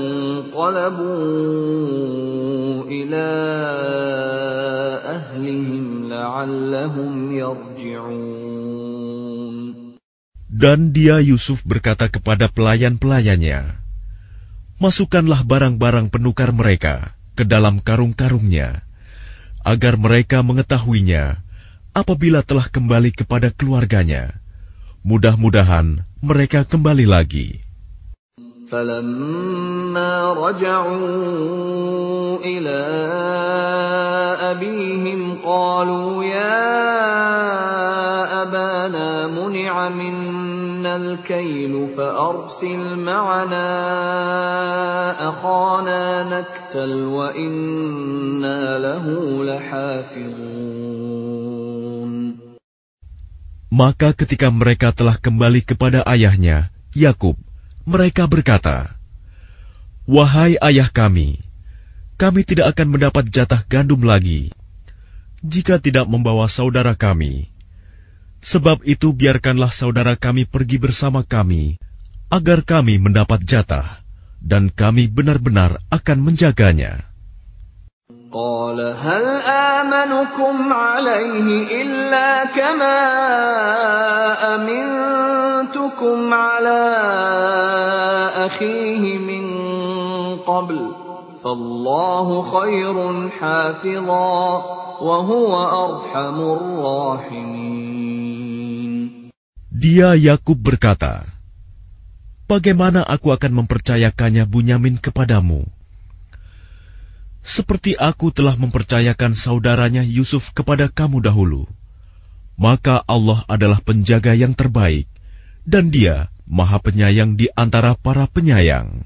انقَلَبُوا إِلَى أَهْلِهِمْ لَعَلَّهُمْ يَرْجِعُونَ. Dan dia Yusuf berkata kepada pelayan-pelayannya, "Masukkanlah barang-barang penukar mereka ke dalam karung-karungnya, agar mereka mengetahuinya apabila telah kembali kepada keluarganya. Mudah-mudahan mereka kembali lagi." فَلَمَّا رَجَعُوا إِلَى أَبِيهِمْ قَالُوا يَا أَبَانَا مُنِعَ مِنَّا الْكَيْلُ فَأَرْسِلْ مَعَنَا أَخَانَا نَكْتَلْ وَإِنَّا لَهُ لَحَافِظُونَ. Maka ketika mereka telah kembali kepada ayahnya, Yakub, mereka berkata, "Wahai ayah kami, kami tidak akan mendapat jatah gandum lagi jika tidak membawa saudara kami. Sebab itu biarkanlah saudara kami pergi bersama kami, agar kami mendapat jatah, dan kami benar-benar akan menjaganya." قال هل آمنكم عليه إلا كما أمنتكم يحملكم على أخيه من قبل فالله خير حافظا وهو أرحم الراحمين. Dia Yakub berkata, bagaimana aku akan mempercayakannya Bunyamin kepadamu? Seperti aku telah mempercayakan saudaranya Yusuf kepada kamu dahulu. Maka Allah adalah penjaga yang terbaik, dan Dia Maha Penyayang di antara para penyayang.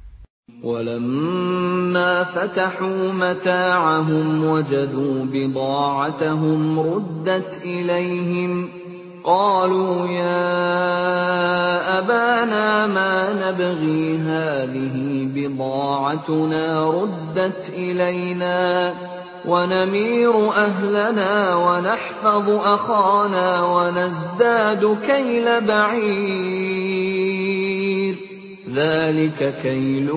وَلَمَّا فَتَحُوا مَتَاعَهُمْ وَجَدُوا بِضَاعَتَهُمْ رُدَّتْ إِلَيْهِمْ قَالُوا يَا أَبَانَا مَا نَبْغِي هَٰذِهِ بِضَاعَتُنَا رُدَّتْ إِلَيْنَا وَنَمِيرُ أَهْلَنَا وَنَحْفَظُ أَخَانَا وَنَزْدَادُ كَيْلَ بَعِيرٍ ذَلِكَ كَيْلٌ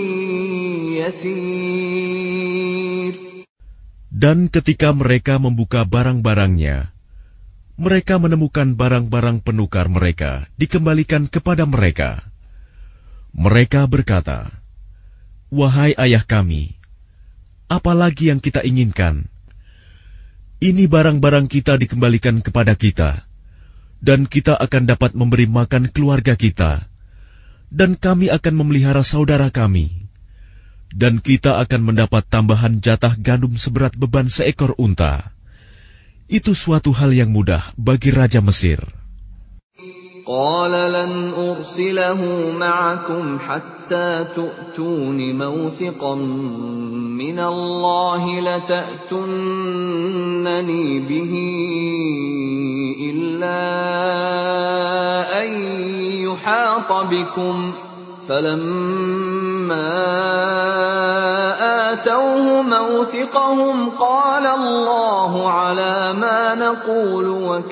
يَسِيرٌ. Dan ketika mereka membuka barang-barangnya, mereka menemukan barang-barang penukar mereka dikembalikan kepada mereka. Mereka berkata, wahai ayah kami, apa lagi yang kita inginkan? Ini barang-barang kita dikembalikan kepada kita, dan kita akan dapat memberi makan keluarga kita, dan kami akan memelihara saudara kami, dan kita akan mendapat tambahan jatah gandum seberat beban seekor unta. Itu suatu hal yang mudah bagi Raja Mesir. قال لن أرسله معكم حتى تؤتون موثقا من الله لتأتونني به إلا أن يحاط بكم فلما آتوه موثقهم قال الله على ما نقول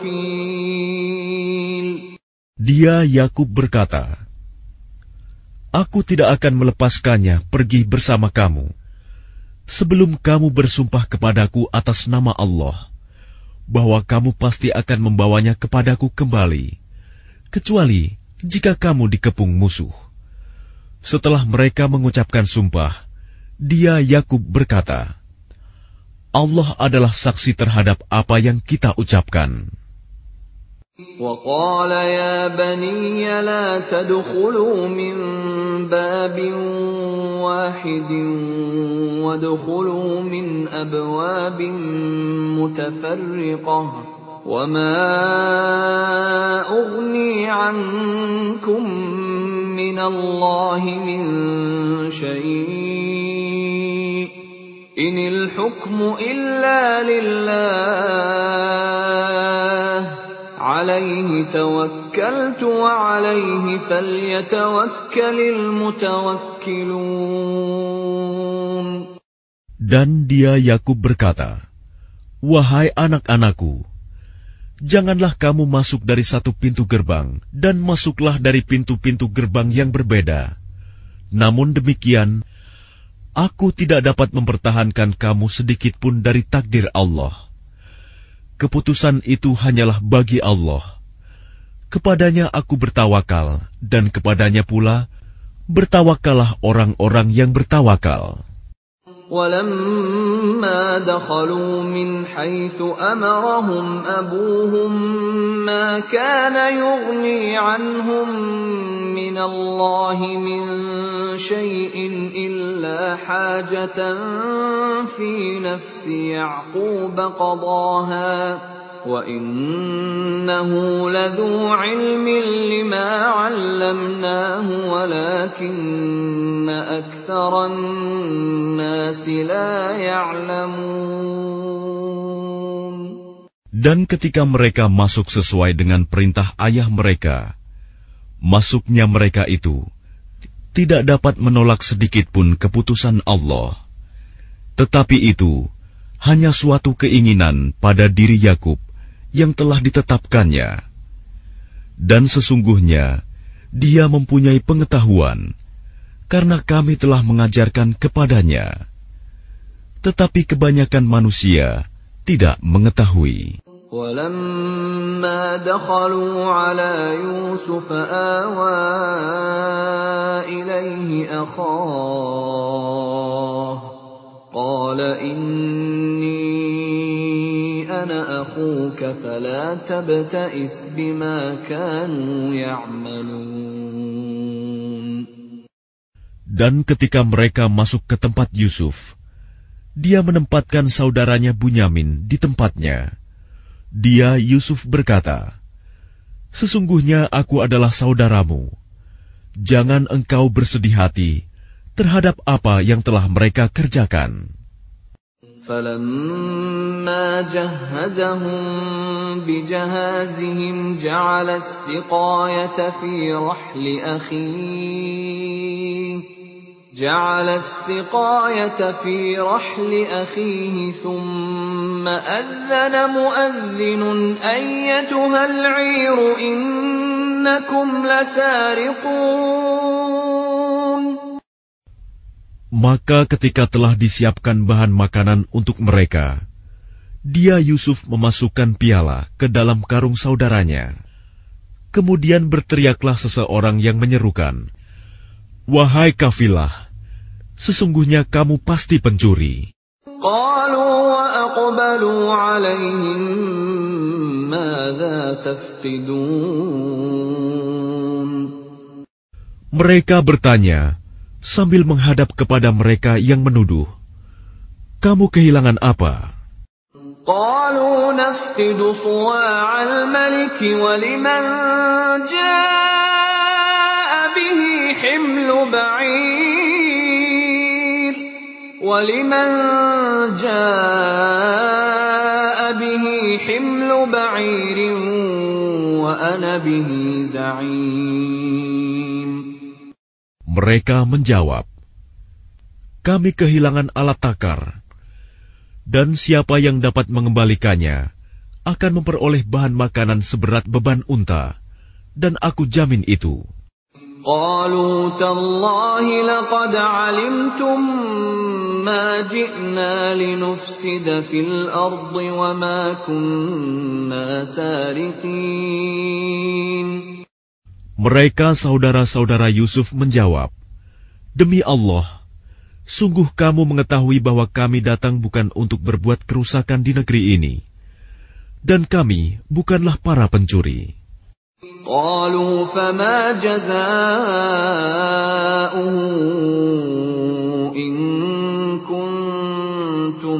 وكيل. Dia Yakub berkata, aku tidak akan melepaskannya pergi bersama kamu sebelum kamu bersumpah kepadaku atas nama Allah bahwa kamu pasti akan membawanya kepadaku kembali, kecuali jika kamu dikepung musuh. Setelah mereka mengucapkan sumpah, dia Yakub berkata, Allah adalah saksi terhadap apa yang kita ucapkan. وَقَالَ يَا بَنِيَّ لَا تَدْخُلُوا مِنْ بَابٍ وَاحِدٍ وَادْخُلُوا مِنْ أَبْوَابٍ مُتَفَرِّقَةٍ وَمَا أُغْنِي عَنْكُمْ مِنَ اللَّهِ مِنْ شَيْءٍ إِنِ الْحُكْمُ إِلَّا لِلَّهِ عليه توكلت وعليه فليتوكل المتوكلون. Dan dia Yakub berkata, wahai anak-anakku, janganlah kamu masuk dari satu pintu gerbang dan masuklah dari pintu-pintu gerbang yang berbeda. Namun demikian, aku tidak dapat mempertahankan kamu sedikit pun dari takdir Allah. Keputusan itu hanyalah bagi Allah. Kepadanya aku bertawakal, dan kepadanya pula bertawakallah orang-orang yang bertawakal. وَلَمَّا دَخَلُوا مِنْ حَيْثُ أَمَرَهُمْ أَبُوهُمْ مَا كَانَ يُغْنِي عَنْهُمْ مِنَ اللَّهِ مِنْ شَيْءٍ إِلَّا حَاجَةً فِي نَفْسِ يَعْقُوبَ قَضَاهَا وَإِنَّهُ لَذُو عِلْمٍ لِمَا عَلَّمْنَاهُ وَلَكِنَّ أَكْثَرَ النَّاسِ لَا يَعْلَمُونَ. Dan ketika mereka masuk sesuai dengan perintah ayah mereka, masuknya mereka itu tidak dapat menolak sedikit pun keputusan Allah. Tetapi itu hanya suatu keinginan pada diri Yakub yang telah ditetapkannya. Dan sesungguhnya dia mempunyai pengetahuan, karena kami telah mengajarkan kepadanya. Tetapi kebanyakan manusia tidak mengetahui. وَلَمَّا دَخَلُوا عَلَى يُوسُفَ آوَى إِلَيْهِ أَخَاهُ قَالَ إِنِّي أَنَا أَخُوكَ فَلَا تَبْتَئِسْ بِمَا كَانُوا يَعْمَلُونَ. Dan ketika mereka masuk ke tempat Yusuf, dia menempatkan saudaranya Bunyamin di tempatnya. Dia, Yusuf, berkata, "Sesungguhnya aku adalah saudaramu. Jangan engkau bersedih hati terhadap apa yang telah mereka kerjakan." فَلَمَّا جَهَّزَهُم بِجَهَازِهِمْ جَعَلَ السِّقَايَةَ فِي رَحْلِ أَخِيهِ جعل السقاية في رحل أخيه ثم أذن مؤذن أيتها العير إنكم لسارقون. Maka ketika telah disiapkan bahan makanan untuk mereka, dia Yusuf memasukkan piala ke dalam karung saudaranya. Kemudian berteriaklah seseorang yang menyerukan, "Wahai kafilah, sesungguhnya kamu pasti pencuri." قالوا وأقبلوا عليهم ماذا تفقدون. Mereka bertanya sambil menghadap kepada mereka yang menuduh, "Kamu kehilangan apa?" قالوا نفقد صواع الملك ولمن جاء به حمل بعير وَلِمَنْ جَاءَ بِهِ حِمْلُ بَعِيرٍ وَأَنَا بِهِ زَعِيمٌ. Mereka menjawab, "Kami kehilangan alat takar, dan siapa yang dapat mengembalikannya akan memperoleh bahan makanan seberat beban unta, dan aku jamin itu." قالوا تالله لقد علمتم ما جئنا لنفسد في الأرض وما كنا سارقين. Mereka saudara-saudara Yusuf menjawab, "Demi Allah, sungguh kamu mengetahui bahwa kami datang bukan untuk berbuat kerusakan di negeri ini, dan kami bukanlah para pencuri." قالوا فما جزاؤه إن كنتم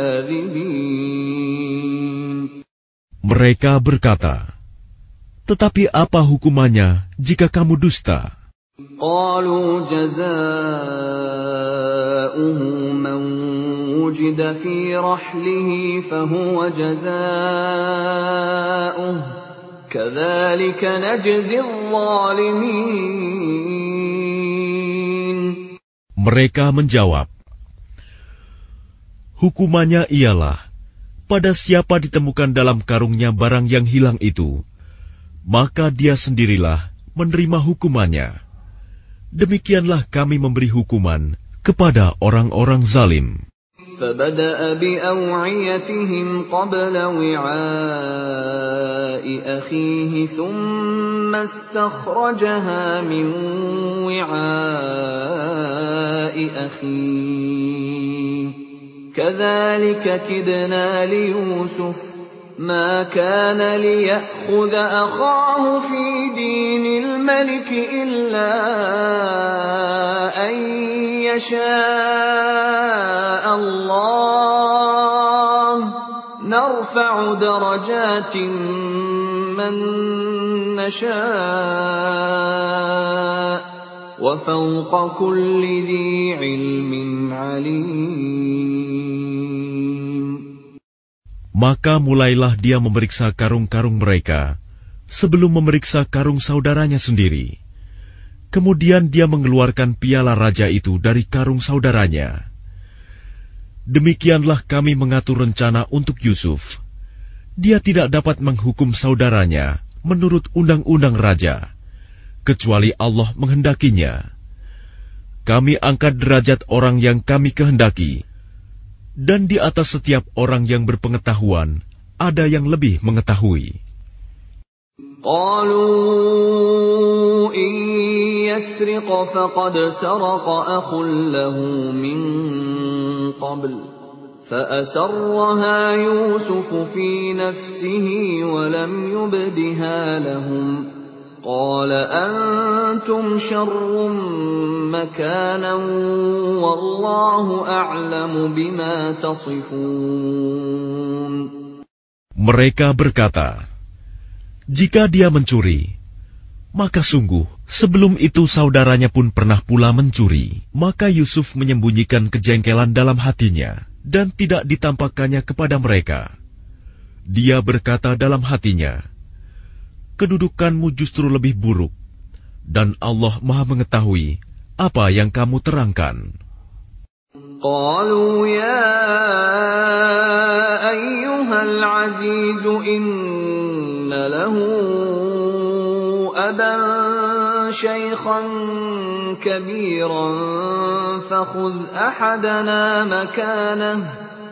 كاذبين. Mereka berkata, "Tetapi apa hukumannya jika kamu dusta?" قالوا جزاؤه من وجد في رحله فهو جزاؤه كذلك نجزي الظالمين. Mereka menjawab, "Hukumannya ialah pada siapa ditemukan dalam karungnya barang yang hilang itu, maka dia sendirilah menerima hukumannya. Demikianlah kami memberi hukuman kepada orang-orang zalim." فبدأ بأوعيتهم قبل وعاء أخيه ثم استخرجها من وعاء أخيه كذلك كدنا ليوسف ما كان ليأخذ أخاه في دين الملك إلا أن يشاء الله نرفع درجات من نشاء وفوق كل ذي علم عليم. Maka mulailah dia memeriksa karung-karung mereka sebelum memeriksa karung saudaranya sendiri. Kemudian dia mengeluarkan piala raja itu dari karung saudaranya. Demikianlah kami mengatur rencana untuk Yusuf. Dia tidak dapat menghukum saudaranya menurut undang-undang raja, kecuali Allah menghendakinya. Kami angkat derajat orang yang kami kehendaki, dan di atas setiap orang yang berpengetahuan ada yang lebih mengetahui. قالوا إن يسرق فقد سرق أخ له من قبل فأسرها يوسف في نفسه ولم يبدها لهم قال أنتم شر مكانا والله أعلم بما تصفون. Mereka berkata, jika dia mencuri, maka sungguh sebelum itu saudaranya pun pernah pula mencuri. Maka Yusuf menyembunyikan kejengkelan dalam hatinya dan tidak ditampakkannya kepada mereka. Dia berkata dalam hatinya, kedudukanmu justru lebih buruk, dan Allah Maha mengetahui apa yang kamu terangkan. Qalu ya ayyuhal aziz inna lahu aban shaykhan kabiran fakhudh ahadana makanahu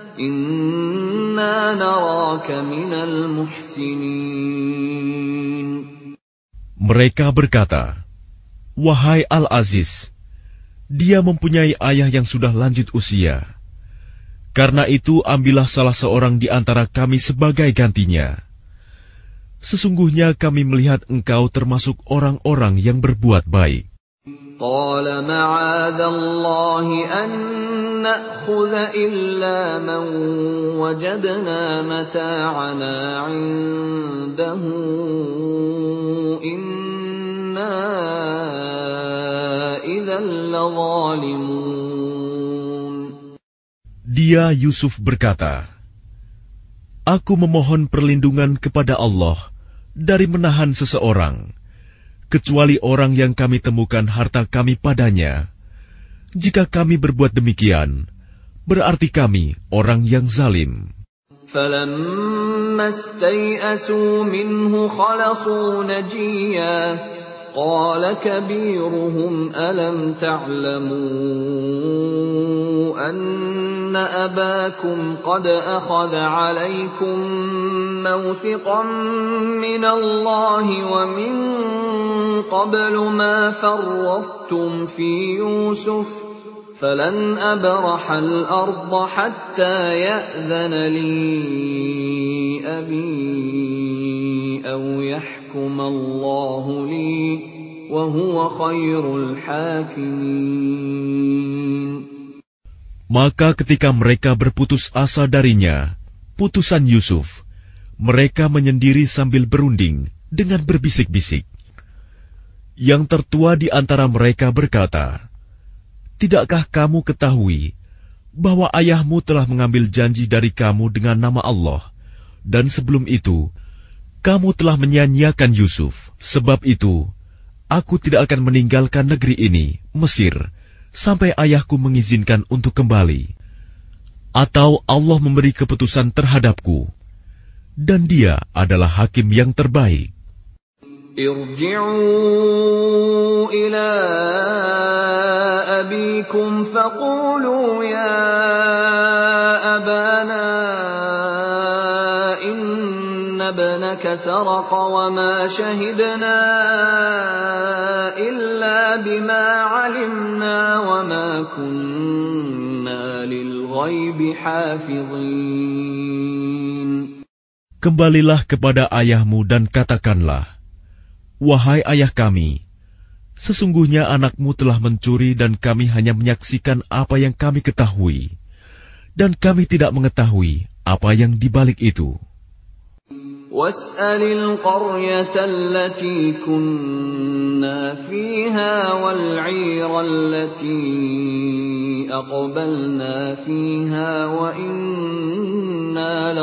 inna naraka minal muhsinin. Mereka berkata, wahai Al-Aziz, dia mempunyai ayah yang sudah lanjut usia. Karena itu ambillah salah seorang di antara kami sebagai gantinya. Sesungguhnya kami melihat engkau termasuk orang-orang yang berbuat baik. Qala ma'adhallahi an na'khudha illa man wajadna mata'ana 'indahu inna idzan lazalimun. Dia Yusuf berkata, aku memohon perlindungan kepada Allah dari menahan seseorang, kecuali orang yang kami temukan harta kami padanya. Jika kami berbuat demikian, berarti kami orang yang zalim. فَلَمَّا اسْتَيْأَسُوا مِنْهُ خَلَصُوا نَجِيًّا قَالَ كَبِيرُهُمْ أَلَمْ تَعْلَمُوا أَنَّ أَبَاكُمْ قَدْ أَخَذَ عَلَيْكُمْ مَوْثِقًا مِنَ اللَّهِ وَمِنْ قَبْلُ مَا فَرَّطتُمْ فِي يُوسُفَ فَلَنْ أَبْرَحَ الْأَرْضَ حَتَّى يَأْذَنَ لِي أَبِي أَوْ يَحْكُمَ اللَّهُ لِي وَهُوَ خَيْرُ الْحَاكِمِينَ. Maka ketika mereka berputus asa darinya, putusan Yusuf, mereka menyendiri sambil berunding dengan berbisik-bisik. Yang tertua di antara mereka berkata, tidakkah kamu ketahui bahwa ayahmu telah mengambil janji dari kamu dengan nama Allah, dan sebelum itu, kamu telah menyia-nyiakan Yusuf. Sebab itu, aku tidak akan meninggalkan negeri ini, Mesir, sampai ayahku mengizinkan untuk kembali. Atau Allah memberi keputusan terhadapku, dan dia adalah hakim yang terbaik. Irji'u ila abikum faqulu ya abana inna ibnaka saraqa wa ma shahidna illa bima 'alimna wa ma kunna lil ghaibi hafizin. Kembalilah kepada ayahmu dan katakanlah, wahai ayah kami, sesungguhnya anakmu telah mencuri dan kami hanya menyaksikan apa yang kami ketahui, dan kami tidak mengetahui apa yang dibalik itu. Was'alil qaryata allati kunna fiha wal 'ira allati aqbalna fiha wa inna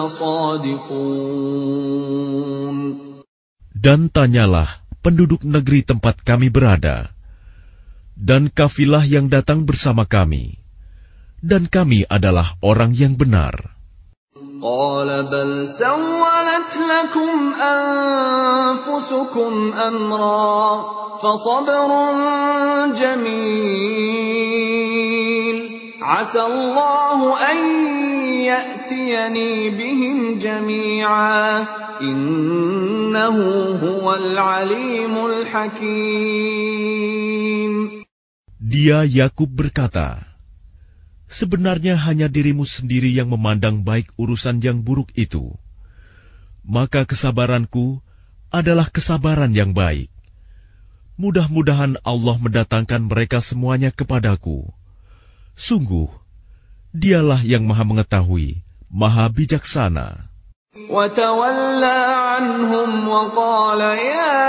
lasadiqun. Dan tanyalah penduduk negeri tempat kami berada, dan kafilah yang datang bersama kami, dan kami adalah orang yang benar. Qala bal sawwalat lakum anfusukum amra fasabrun jamil Asallahu an ya'tiyani bihim jami'a innahu huwal alimul hakim. Dia Yakub berkata, sebenarnya hanya dirimu sendiri yang memandang baik urusan yang buruk itu. Maka kesabaranku adalah kesabaran yang baik. Mudah-mudahan Allah mendatangkan mereka semuanya kepadaku. Sungguh, Dialah yang Maha Mengetahui, Maha Bijaksana. وَتَوَلَّى عَنْهُمْ وَقَالَ يَا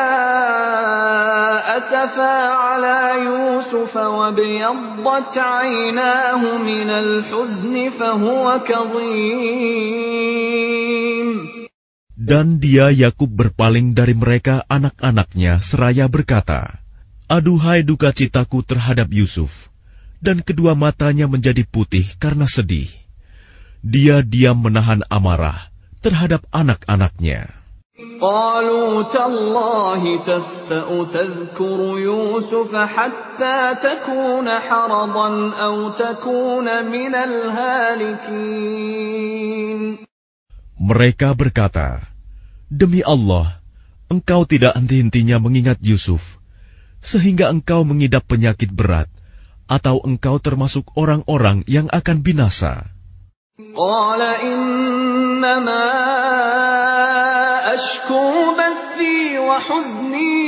أَسَفَا عَلَى يُوسُفَ وَابْيَضَّتْ عَيْنَاهُ مِنَ الْحُزْنِ فَهُوَ كَظِيمٌ. Dan dia Yakub berpaling dari mereka anak-anaknya seraya berkata, aduhai duka citaku terhadap Yusuf, dan kedua matanya menjadi putih karena sedih. Dia diam menahan amarah terhadap anak-anaknya. قالوا تالله تفتأ تذكر يوسف حتى تكون حرضا أو تكون من الهالكين. Mereka berkata, demi Allah, engkau tidak henti-hentinya mengingat Yusuf, sehingga engkau mengidap penyakit berat, atau engkau termasuk orang-orang yang akan binasa. Qala innama ashku bathi wa huzni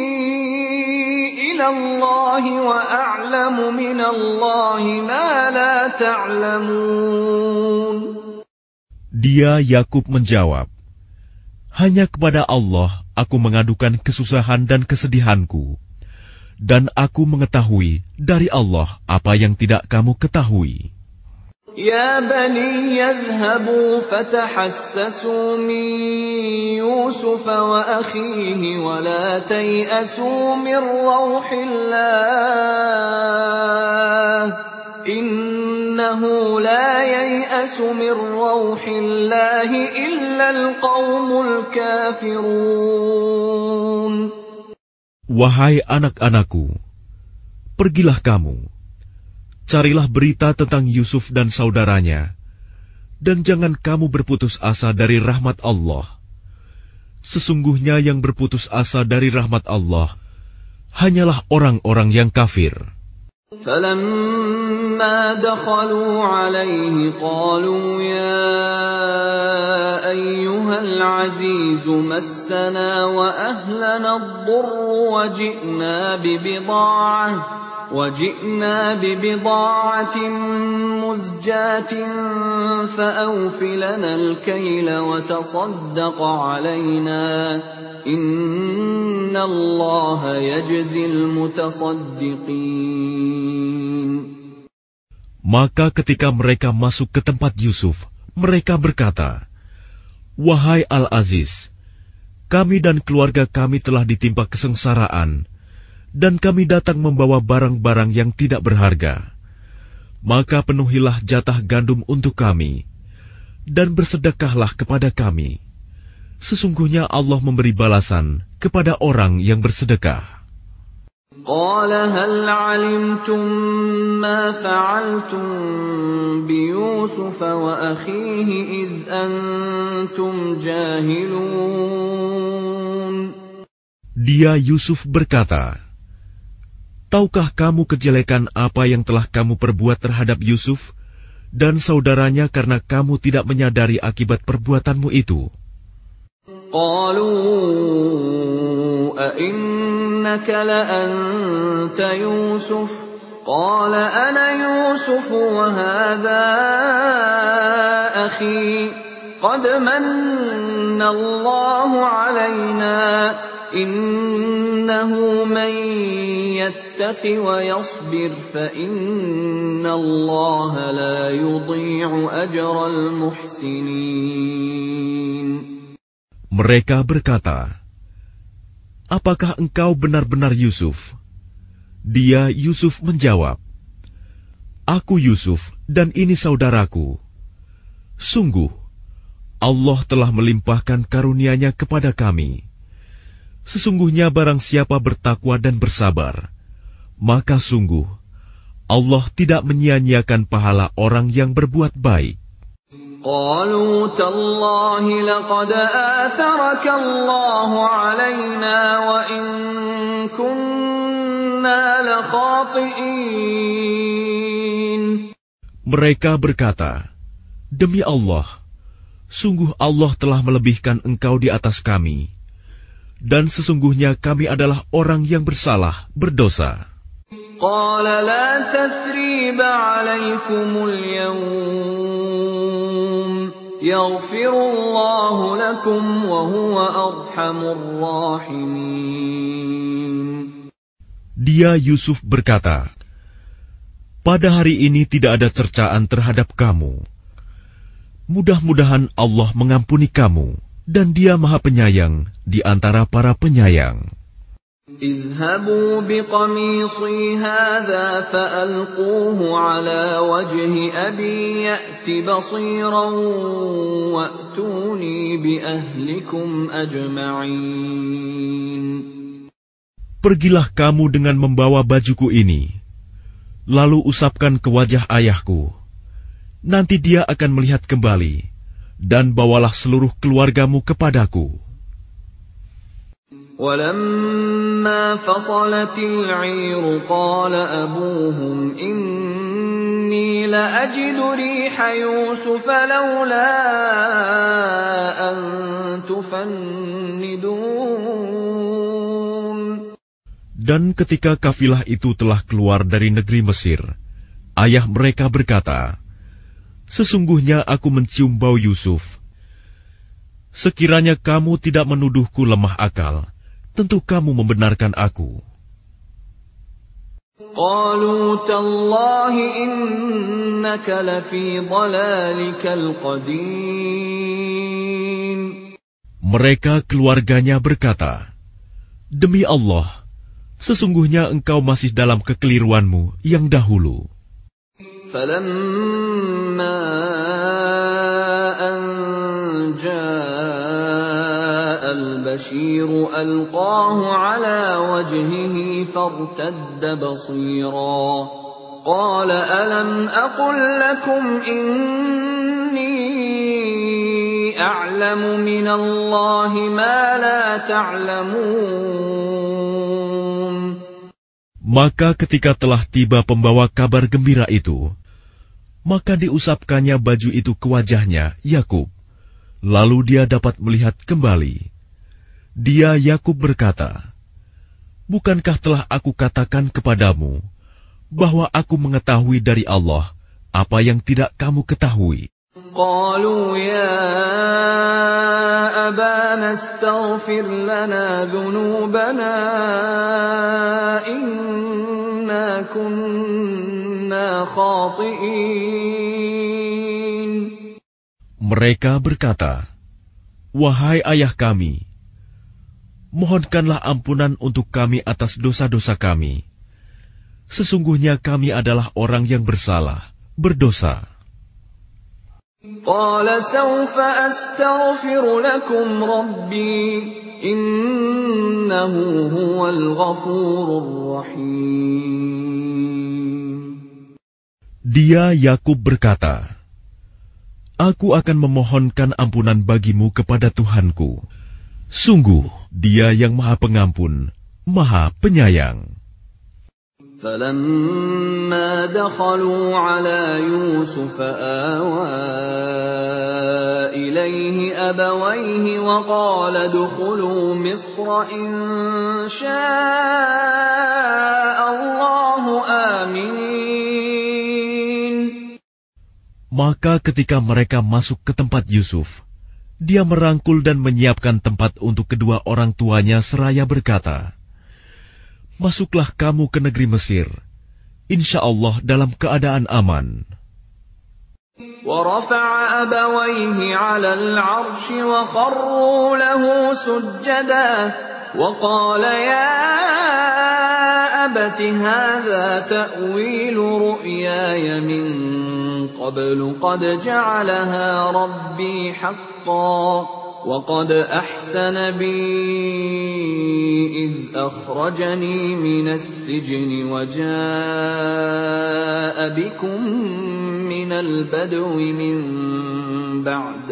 ila Allah wa a'lamu min Allah ma la ta'lamun. Dia Yakub menjawab, hanya kepada Allah aku mengadukan kesusahan dan kesedihanku, dan aku mengetahui dari Allah apa yang tidak kamu ketahui. Ya bani yadhhabu fatahassasu min Yusuf wa akhihi wa la tay'asu min rauhillah innahu la yay'asu min rauhillah illa alqaumul kafirun. Wahai anak-anakku, pergilah kamu, carilah berita tentang Yusuf dan saudaranya, dan jangan kamu berputus asa dari rahmat Allah. Sesungguhnya yang berputus asa dari rahmat Allah hanyalah orang-orang yang kafir. فَلَمَّا دَخَلُوا عَلَيْهِ قَالُوا يَا أَيُّهَا الْعَزِيزُ مَسَّنَا وَأَهْلَنَا الضُّرُّ وَجِئْنَا بِبِضَاعَةٍ وَجِئْنَا بِبِضَاعَةٍ مُزْجَاةٍ فَأَوْفِ لَنَا الْكَيْلَ وَتَصَدَّقْ عَلَيْنَا إِنَّ اللَّهَ يَجْزِي الْمُتَصَدِّقِينَ. Maka ketika mereka masuk ke tempat Yusuf, mereka berkata, wahai Al-Aziz, kami dan keluarga kami telah ditimpa kesengsaraan, dan kami datang membawa barang-barang yang tidak berharga. Maka penuhilah jatah gandum untuk kami, dan bersedekahlah kepada kami. Sesungguhnya Allah memberi balasan kepada orang yang bersedekah. Qala hal 'alimtum ma fa'altum bi Yusuf wa akhihi id antum jahilun. Dia Yusuf berkata, tahukah kamu kejelekan apa yang telah kamu perbuat terhadap Yusuf dan saudaranya karena kamu tidak menyadari akibat perbuatanmu itu? Qalu a'innaka la anta Yusuf? Qala ana Yusuf wa hadha akhi. Qad manna Allahu 'alaina. Innahu man yattaqi wa yasbir fa inna Allah la yudhi'u ajral muhsinin. Mereka berkata, apakah engkau benar-benar Yusuf? Dia Yusuf menjawab, aku Yusuf dan ini saudaraku. Sungguh, Allah telah melimpahkan karunia-Nya kepada kami. Sesungguhnya barang siapa bertakwa dan bersabar, maka sungguh Allah tidak menyia-nyiakan pahala orang yang berbuat baik. قالوا تالله لقد آثرك الله علينا وإن كنا لخاطئين. Mereka berkata, demi Allah, sungguh Allah telah melebihkan engkau di atas kami, dan sesungguhnya kami adalah orang yang bersalah, berdosa. قال لا تثريب عليكم اليوم يغفر الله لكم وهو أرحم الراحمين. Dia Yusuf berkata, pada hari ini tidak ada cercaan terhadap kamu. Mudah-mudahan Allah mengampuni kamu, dan Dia Maha Penyayang di antara para penyayang. اذهبوا بقميصي هذا فألقوه على وجه أبي يأت بصيرا وأتوني بأهلكم أجمعين. Pergilah kamu dengan membawa bajuku ini, lalu usapkan ke wajah ayahku. Nanti dia akan melihat kembali, dan bawalah seluruh keluargamu kepadaku. ولما فصلت العير قال أبوهم إني لأجد ريح يوسف لولا أن تفندون. Dan ketika kafilah itu telah keluar dari negeri Mesir, ayah mereka berkata, sesungguhnya aku mencium bau Yusuf. Sekiranya kamu tidak menuduhku lemah akal, tentu kamu membenarkan aku. قالوا تالله إنك لفي ضلالك القديم. Mereka keluarganya berkata, demi Allah, sesungguhnya engkau masih dalam kekeliruanmu yang dahulu. فلما أن جاء البشير ألقاه على وجهه فارتد بصيرا قال ألم أقل لكم إني أعلم من الله ما لا تعلمون. Maka ketika telah tiba pembawa kabar gembira itu, maka diusapkannya baju itu ke wajahnya, Yakub. Lalu dia dapat melihat kembali. Dia, Yakub, berkata, bukankah telah aku katakan kepadamu, bahwa aku mengetahui dari Allah apa yang tidak kamu ketahui? قالوا يا أبانا استغفر لنا ذنوبنا إنا كنا خاطئين. Mereka berkata, wahai ayah kami, mohonkanlah ampunan untuk kami atas dosa-dosa kami. Sesungguhnya kami adalah orang yang bersalah, berdosa. قال سوف أستغفر لكم ربي إنه هو الغفور الرحيم. Dia, Yakub, berkata, aku akan memohonkan ampunan bagimu kepada Tuhanku. Sungguh, Dia yang Maha Pengampun, Maha Penyayang. فلما دخلوا على يوسف آوى إليه أبويه وقال ادخلوا مصر إن شاء الله آمنين. Maka ketika mereka masuk ke tempat Yusuf, dia merangkul dan menyiapkan tempat untuk kedua orang tuanya seraya berkata, masuklah kamu ke negeri Mesir, insya Allah dalam keadaan aman. ورفع أبويه على العرش وخروا له سجدا وقال يا أبت هذا تأويل رؤياي من قبل قد جعلها ربي حقا وقد أحسن بي إذ أخرجني من السجن وجاء بكم من البدو من بعد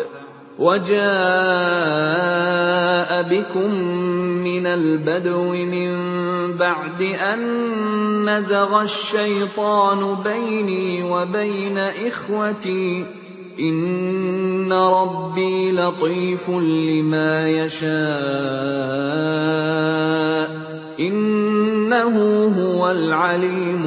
وجاء بكم من البدو من بعد أن نزغ الشيطان بيني وبين إخوتي إن ربي لطيف لما يشاء إنه هو العليم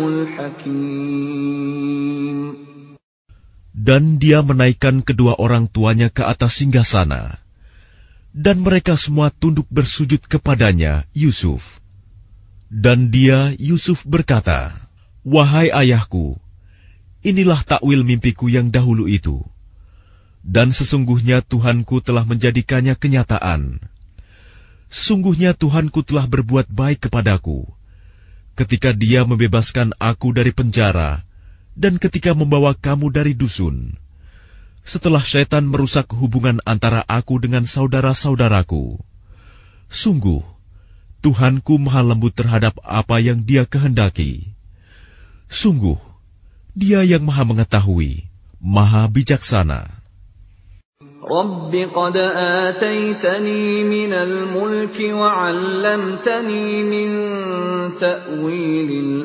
الحكيم. Dan dia menaikkan kedua orang tuanya ke atas singgasana, dan mereka semua tunduk bersujud kepadanya, Yusuf. Dan dia, Yusuf, berkata, "Wahai ayahku, inilah takwil mimpiku yang dahulu itu, dan sesungguhnya Tuhanku telah menjadikannya kenyataan. Sesungguhnya Tuhanku telah berbuat baik kepadaku, ketika Dia membebaskan aku dari penjara, dan ketika membawa kamu dari dusun, setelah syaitan merusak hubungan antara aku dengan saudara-saudaraku. Sungguh, Tuhanku maha lembut terhadap apa yang Dia kehendaki. Sungguh, Dia yang maha mengetahui, maha bijaksana." Rabbi qad ataitani minal mulki wa 'allamtani min ta'wilil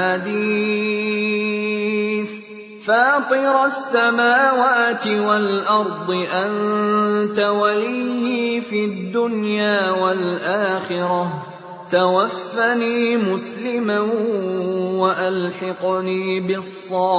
ahadits fatiras samawati wal ardi anta waliyyi fid dunya wal akhirah tawaffani musliman wa alhiqni bis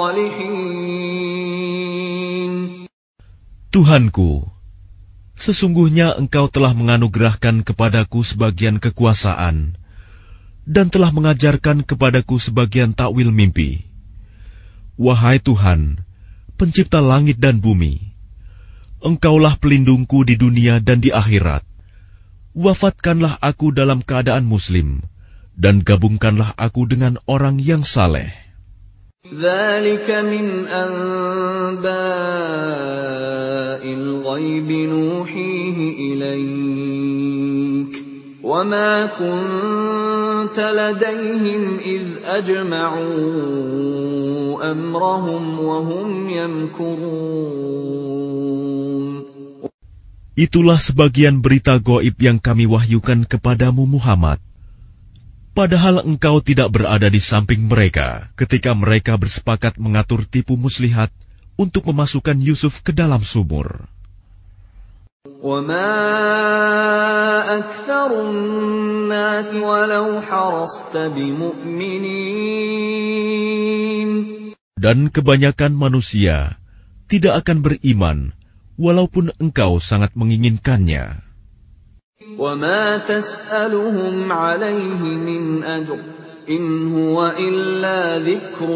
salihin. Tuhanku, sesungguhnya Engkau telah menganugerahkan kepadaku sebagian kekuasaan dan telah mengajarkan kepadaku sebagian takwil mimpi. Wahai Tuhan, pencipta langit dan bumi, Engkaulah pelindungku di dunia dan di akhirat. Wafatkanlah aku dalam keadaan muslim, dan gabungkanlah aku dengan orang yang saleh. Dzalika min anba'il ghaibi nuhihi ilaik wa ma kunta ladaihim idh ajma'u amrahum wa hum yamkurun. Itulah sebagian berita gaib yang kami wahyukan kepadamu Muhammad. Padahal engkau tidak berada di samping mereka ketika mereka bersepakat mengatur tipu muslihat untuk memasukkan Yusuf ke dalam sumur. وَمَا أَكْثَرُ النَّاسِ وَلَوْ حَرَصْتَ بِمُؤْمِنِينَ. Dan kebanyakan manusia tidak akan beriman walaupun engkau sangat menginginkannya. وَمَا تَسْأَلُهُمْ عَلَيْهِ مِنْ أَجْرٍ إِنْ هُوَ إِلَّا ذِكْرٌ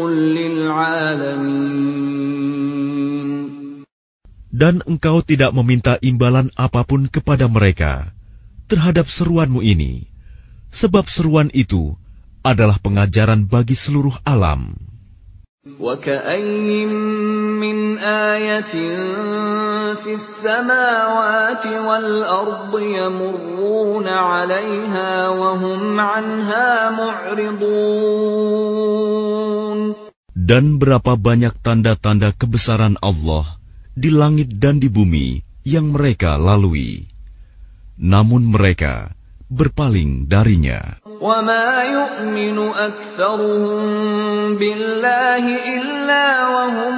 لِلْعَالَمِينَ. Dan engkau tidak meminta imbalan apapun kepada mereka terhadap seruanmu ini, sebab seruan itu adalah pengajaran bagi seluruh alam. وَكَأَيٍّ مِّنْ آيَةٍ فِي السَّمَاوَاتِ وَالْأَرْضِ يَمُرُّونَ عَلَيْهَا وَهُمْ عَنْهَا مُعْرِضُونَ. Dan berapa banyak tanda-tanda kebesaran Allah di langit dan di bumi yang mereka lalui, namun mereka berpaling darinya. وَمَا يُؤْمِنُ أَكْثَرُهُم بِاللَّهِ إِلَّا وَهُم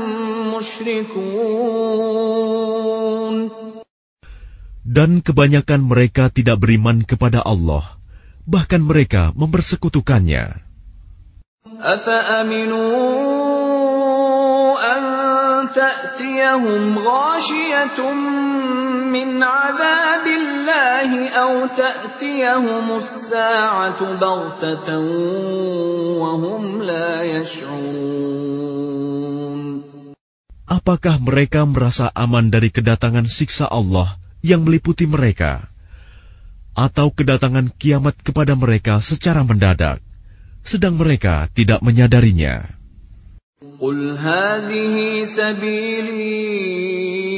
مُشْرِكُونَ. Dan kebanyakan mereka tidak beriman kepada Allah, bahkan mereka mempersekutukannya. أَفَأَمِنُوا أَن تَأْتِيَهُمْ غَاشِيَةٌ مِّنْ عَذَابِ اللَّهِ أَوْ تَأْتِيَهُمُ السَّاعَةُ بَغْتَةً وَهُمْ لَا يَشْعُرُونَ. Apakah mereka merasa aman dari kedatangan siksa Allah yang meliputi mereka, atau kedatangan kiamat kepada mereka secara mendadak, sedang mereka tidak menyadarinya? قُلْ هَٰذِهِ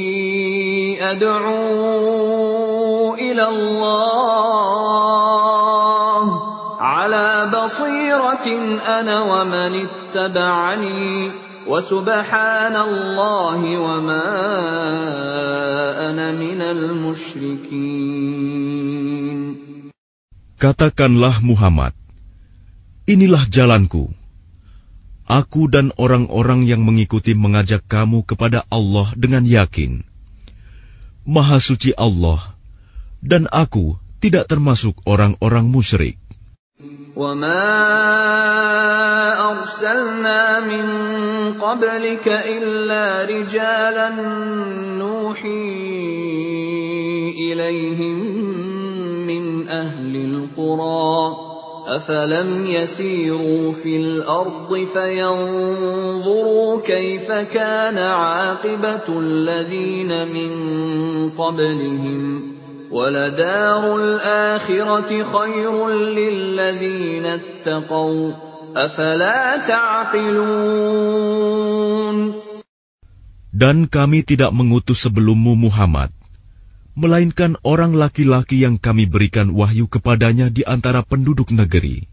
سَبِيلِي أَدْعُو إِلَى اللَّهِ أنا ومن اتبعني وسبحان الله وما أنا من المشركين. Katakanlah Muhammad, inilah jalanku. Aku dan orang-orang yang mengikuti mengajak kamu kepada Allah dengan yakin. Maha suci Allah, dan aku tidak termasuk orang-orang musyrik. وَمَا أَرْسَلْنَا مِن قَبْلِكَ إِلَّا رِجَالًا نُوحِي إِلَيْهِم مِّنْ أَهْلِ الْقُرَىٰ أَفَلَمْ يَسِيرُوا فِي الْأَرْضِ فَيَنظُرُوا كَيْفَ كَانَ عَاقِبَةُ الَّذِينَ مِن قَبْلِهِمْ وَلَدَارُ الْآخِرَةِ خَيْرٌ لِّلَّذِينَ اتَّقَوْا أَفَلَا تَعْقِلُونَ. Dan kami tidak mengutus sebelummu Muhammad, melainkan orang laki-laki yang kami berikan wahyu kepadanya di antara penduduk negeri.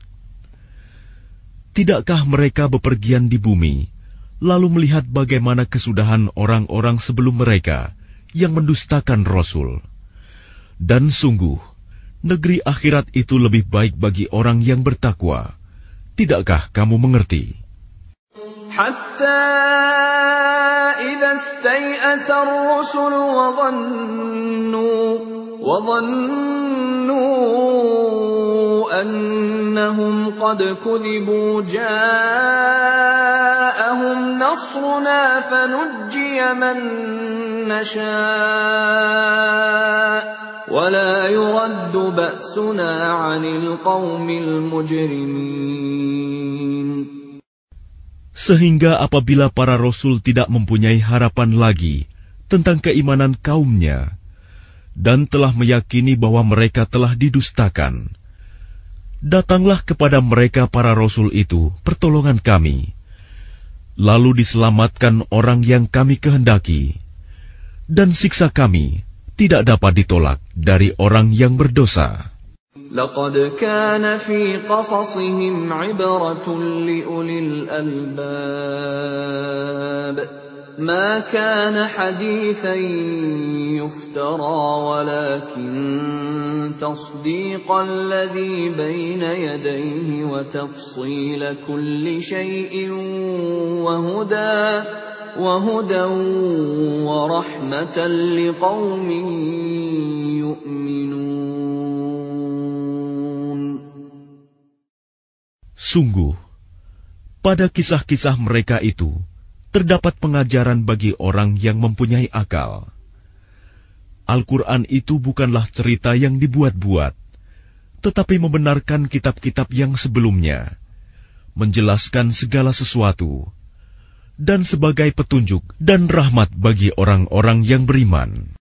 Tidakkah mereka bepergian di bumi, lalu melihat bagaimana kesudahan orang-orang sebelum mereka yang mendustakan Rasul? Dan sungguh, negeri akhirat itu lebih baik bagi orang yang bertakwa. Tidakkah kamu mengerti? Hatta idza istay'asa ar-rusul wa dhannu wa dhannu annahum qad kudhibu ja'ahum nasruna fanujjiya man nasha' وَلَا يُرَدُّ بَأْسُنَا عَنِ الْقَوْمِ الْمُجْرِمِينَ. Sehingga apabila para rasul tidak mempunyai harapan lagi tentang keimanan kaumnya dan telah meyakini bahwa mereka telah didustakan, datanglah kepada mereka para rasul itu pertolongan kami, lalu diselamatkan orang yang kami kehendaki, dan siksa kami tidak dapat ditolak dari orang yang berdosa. لَقَدْ كَانَ فِي قَصَصِهِمْ عِبْرَةٌ لِأُولِي الْأَلْبَابِ مَا كَانَ حَدِيثًا يُفْتَرَى وَلَكِنْ تَصْدِيقَ الَّذِي بَيْنَ يَدَيْهِ وَتَفْصِيلَ كُلِّ شَيْءٍ وَهُدًى وَهُدًى وَرَحْمَةً لِقَوْمٍ يُؤْمِنُونَ. Sungguh, pada kisah-kisah mereka itu terdapat pengajaran bagi orang yang mempunyai akal. Al-Quran itu bukanlah cerita yang dibuat-buat, tetapi membenarkan kitab-kitab yang sebelumnya, menjelaskan segala sesuatu, dan sebagai petunjuk dan rahmat bagi orang-orang yang beriman.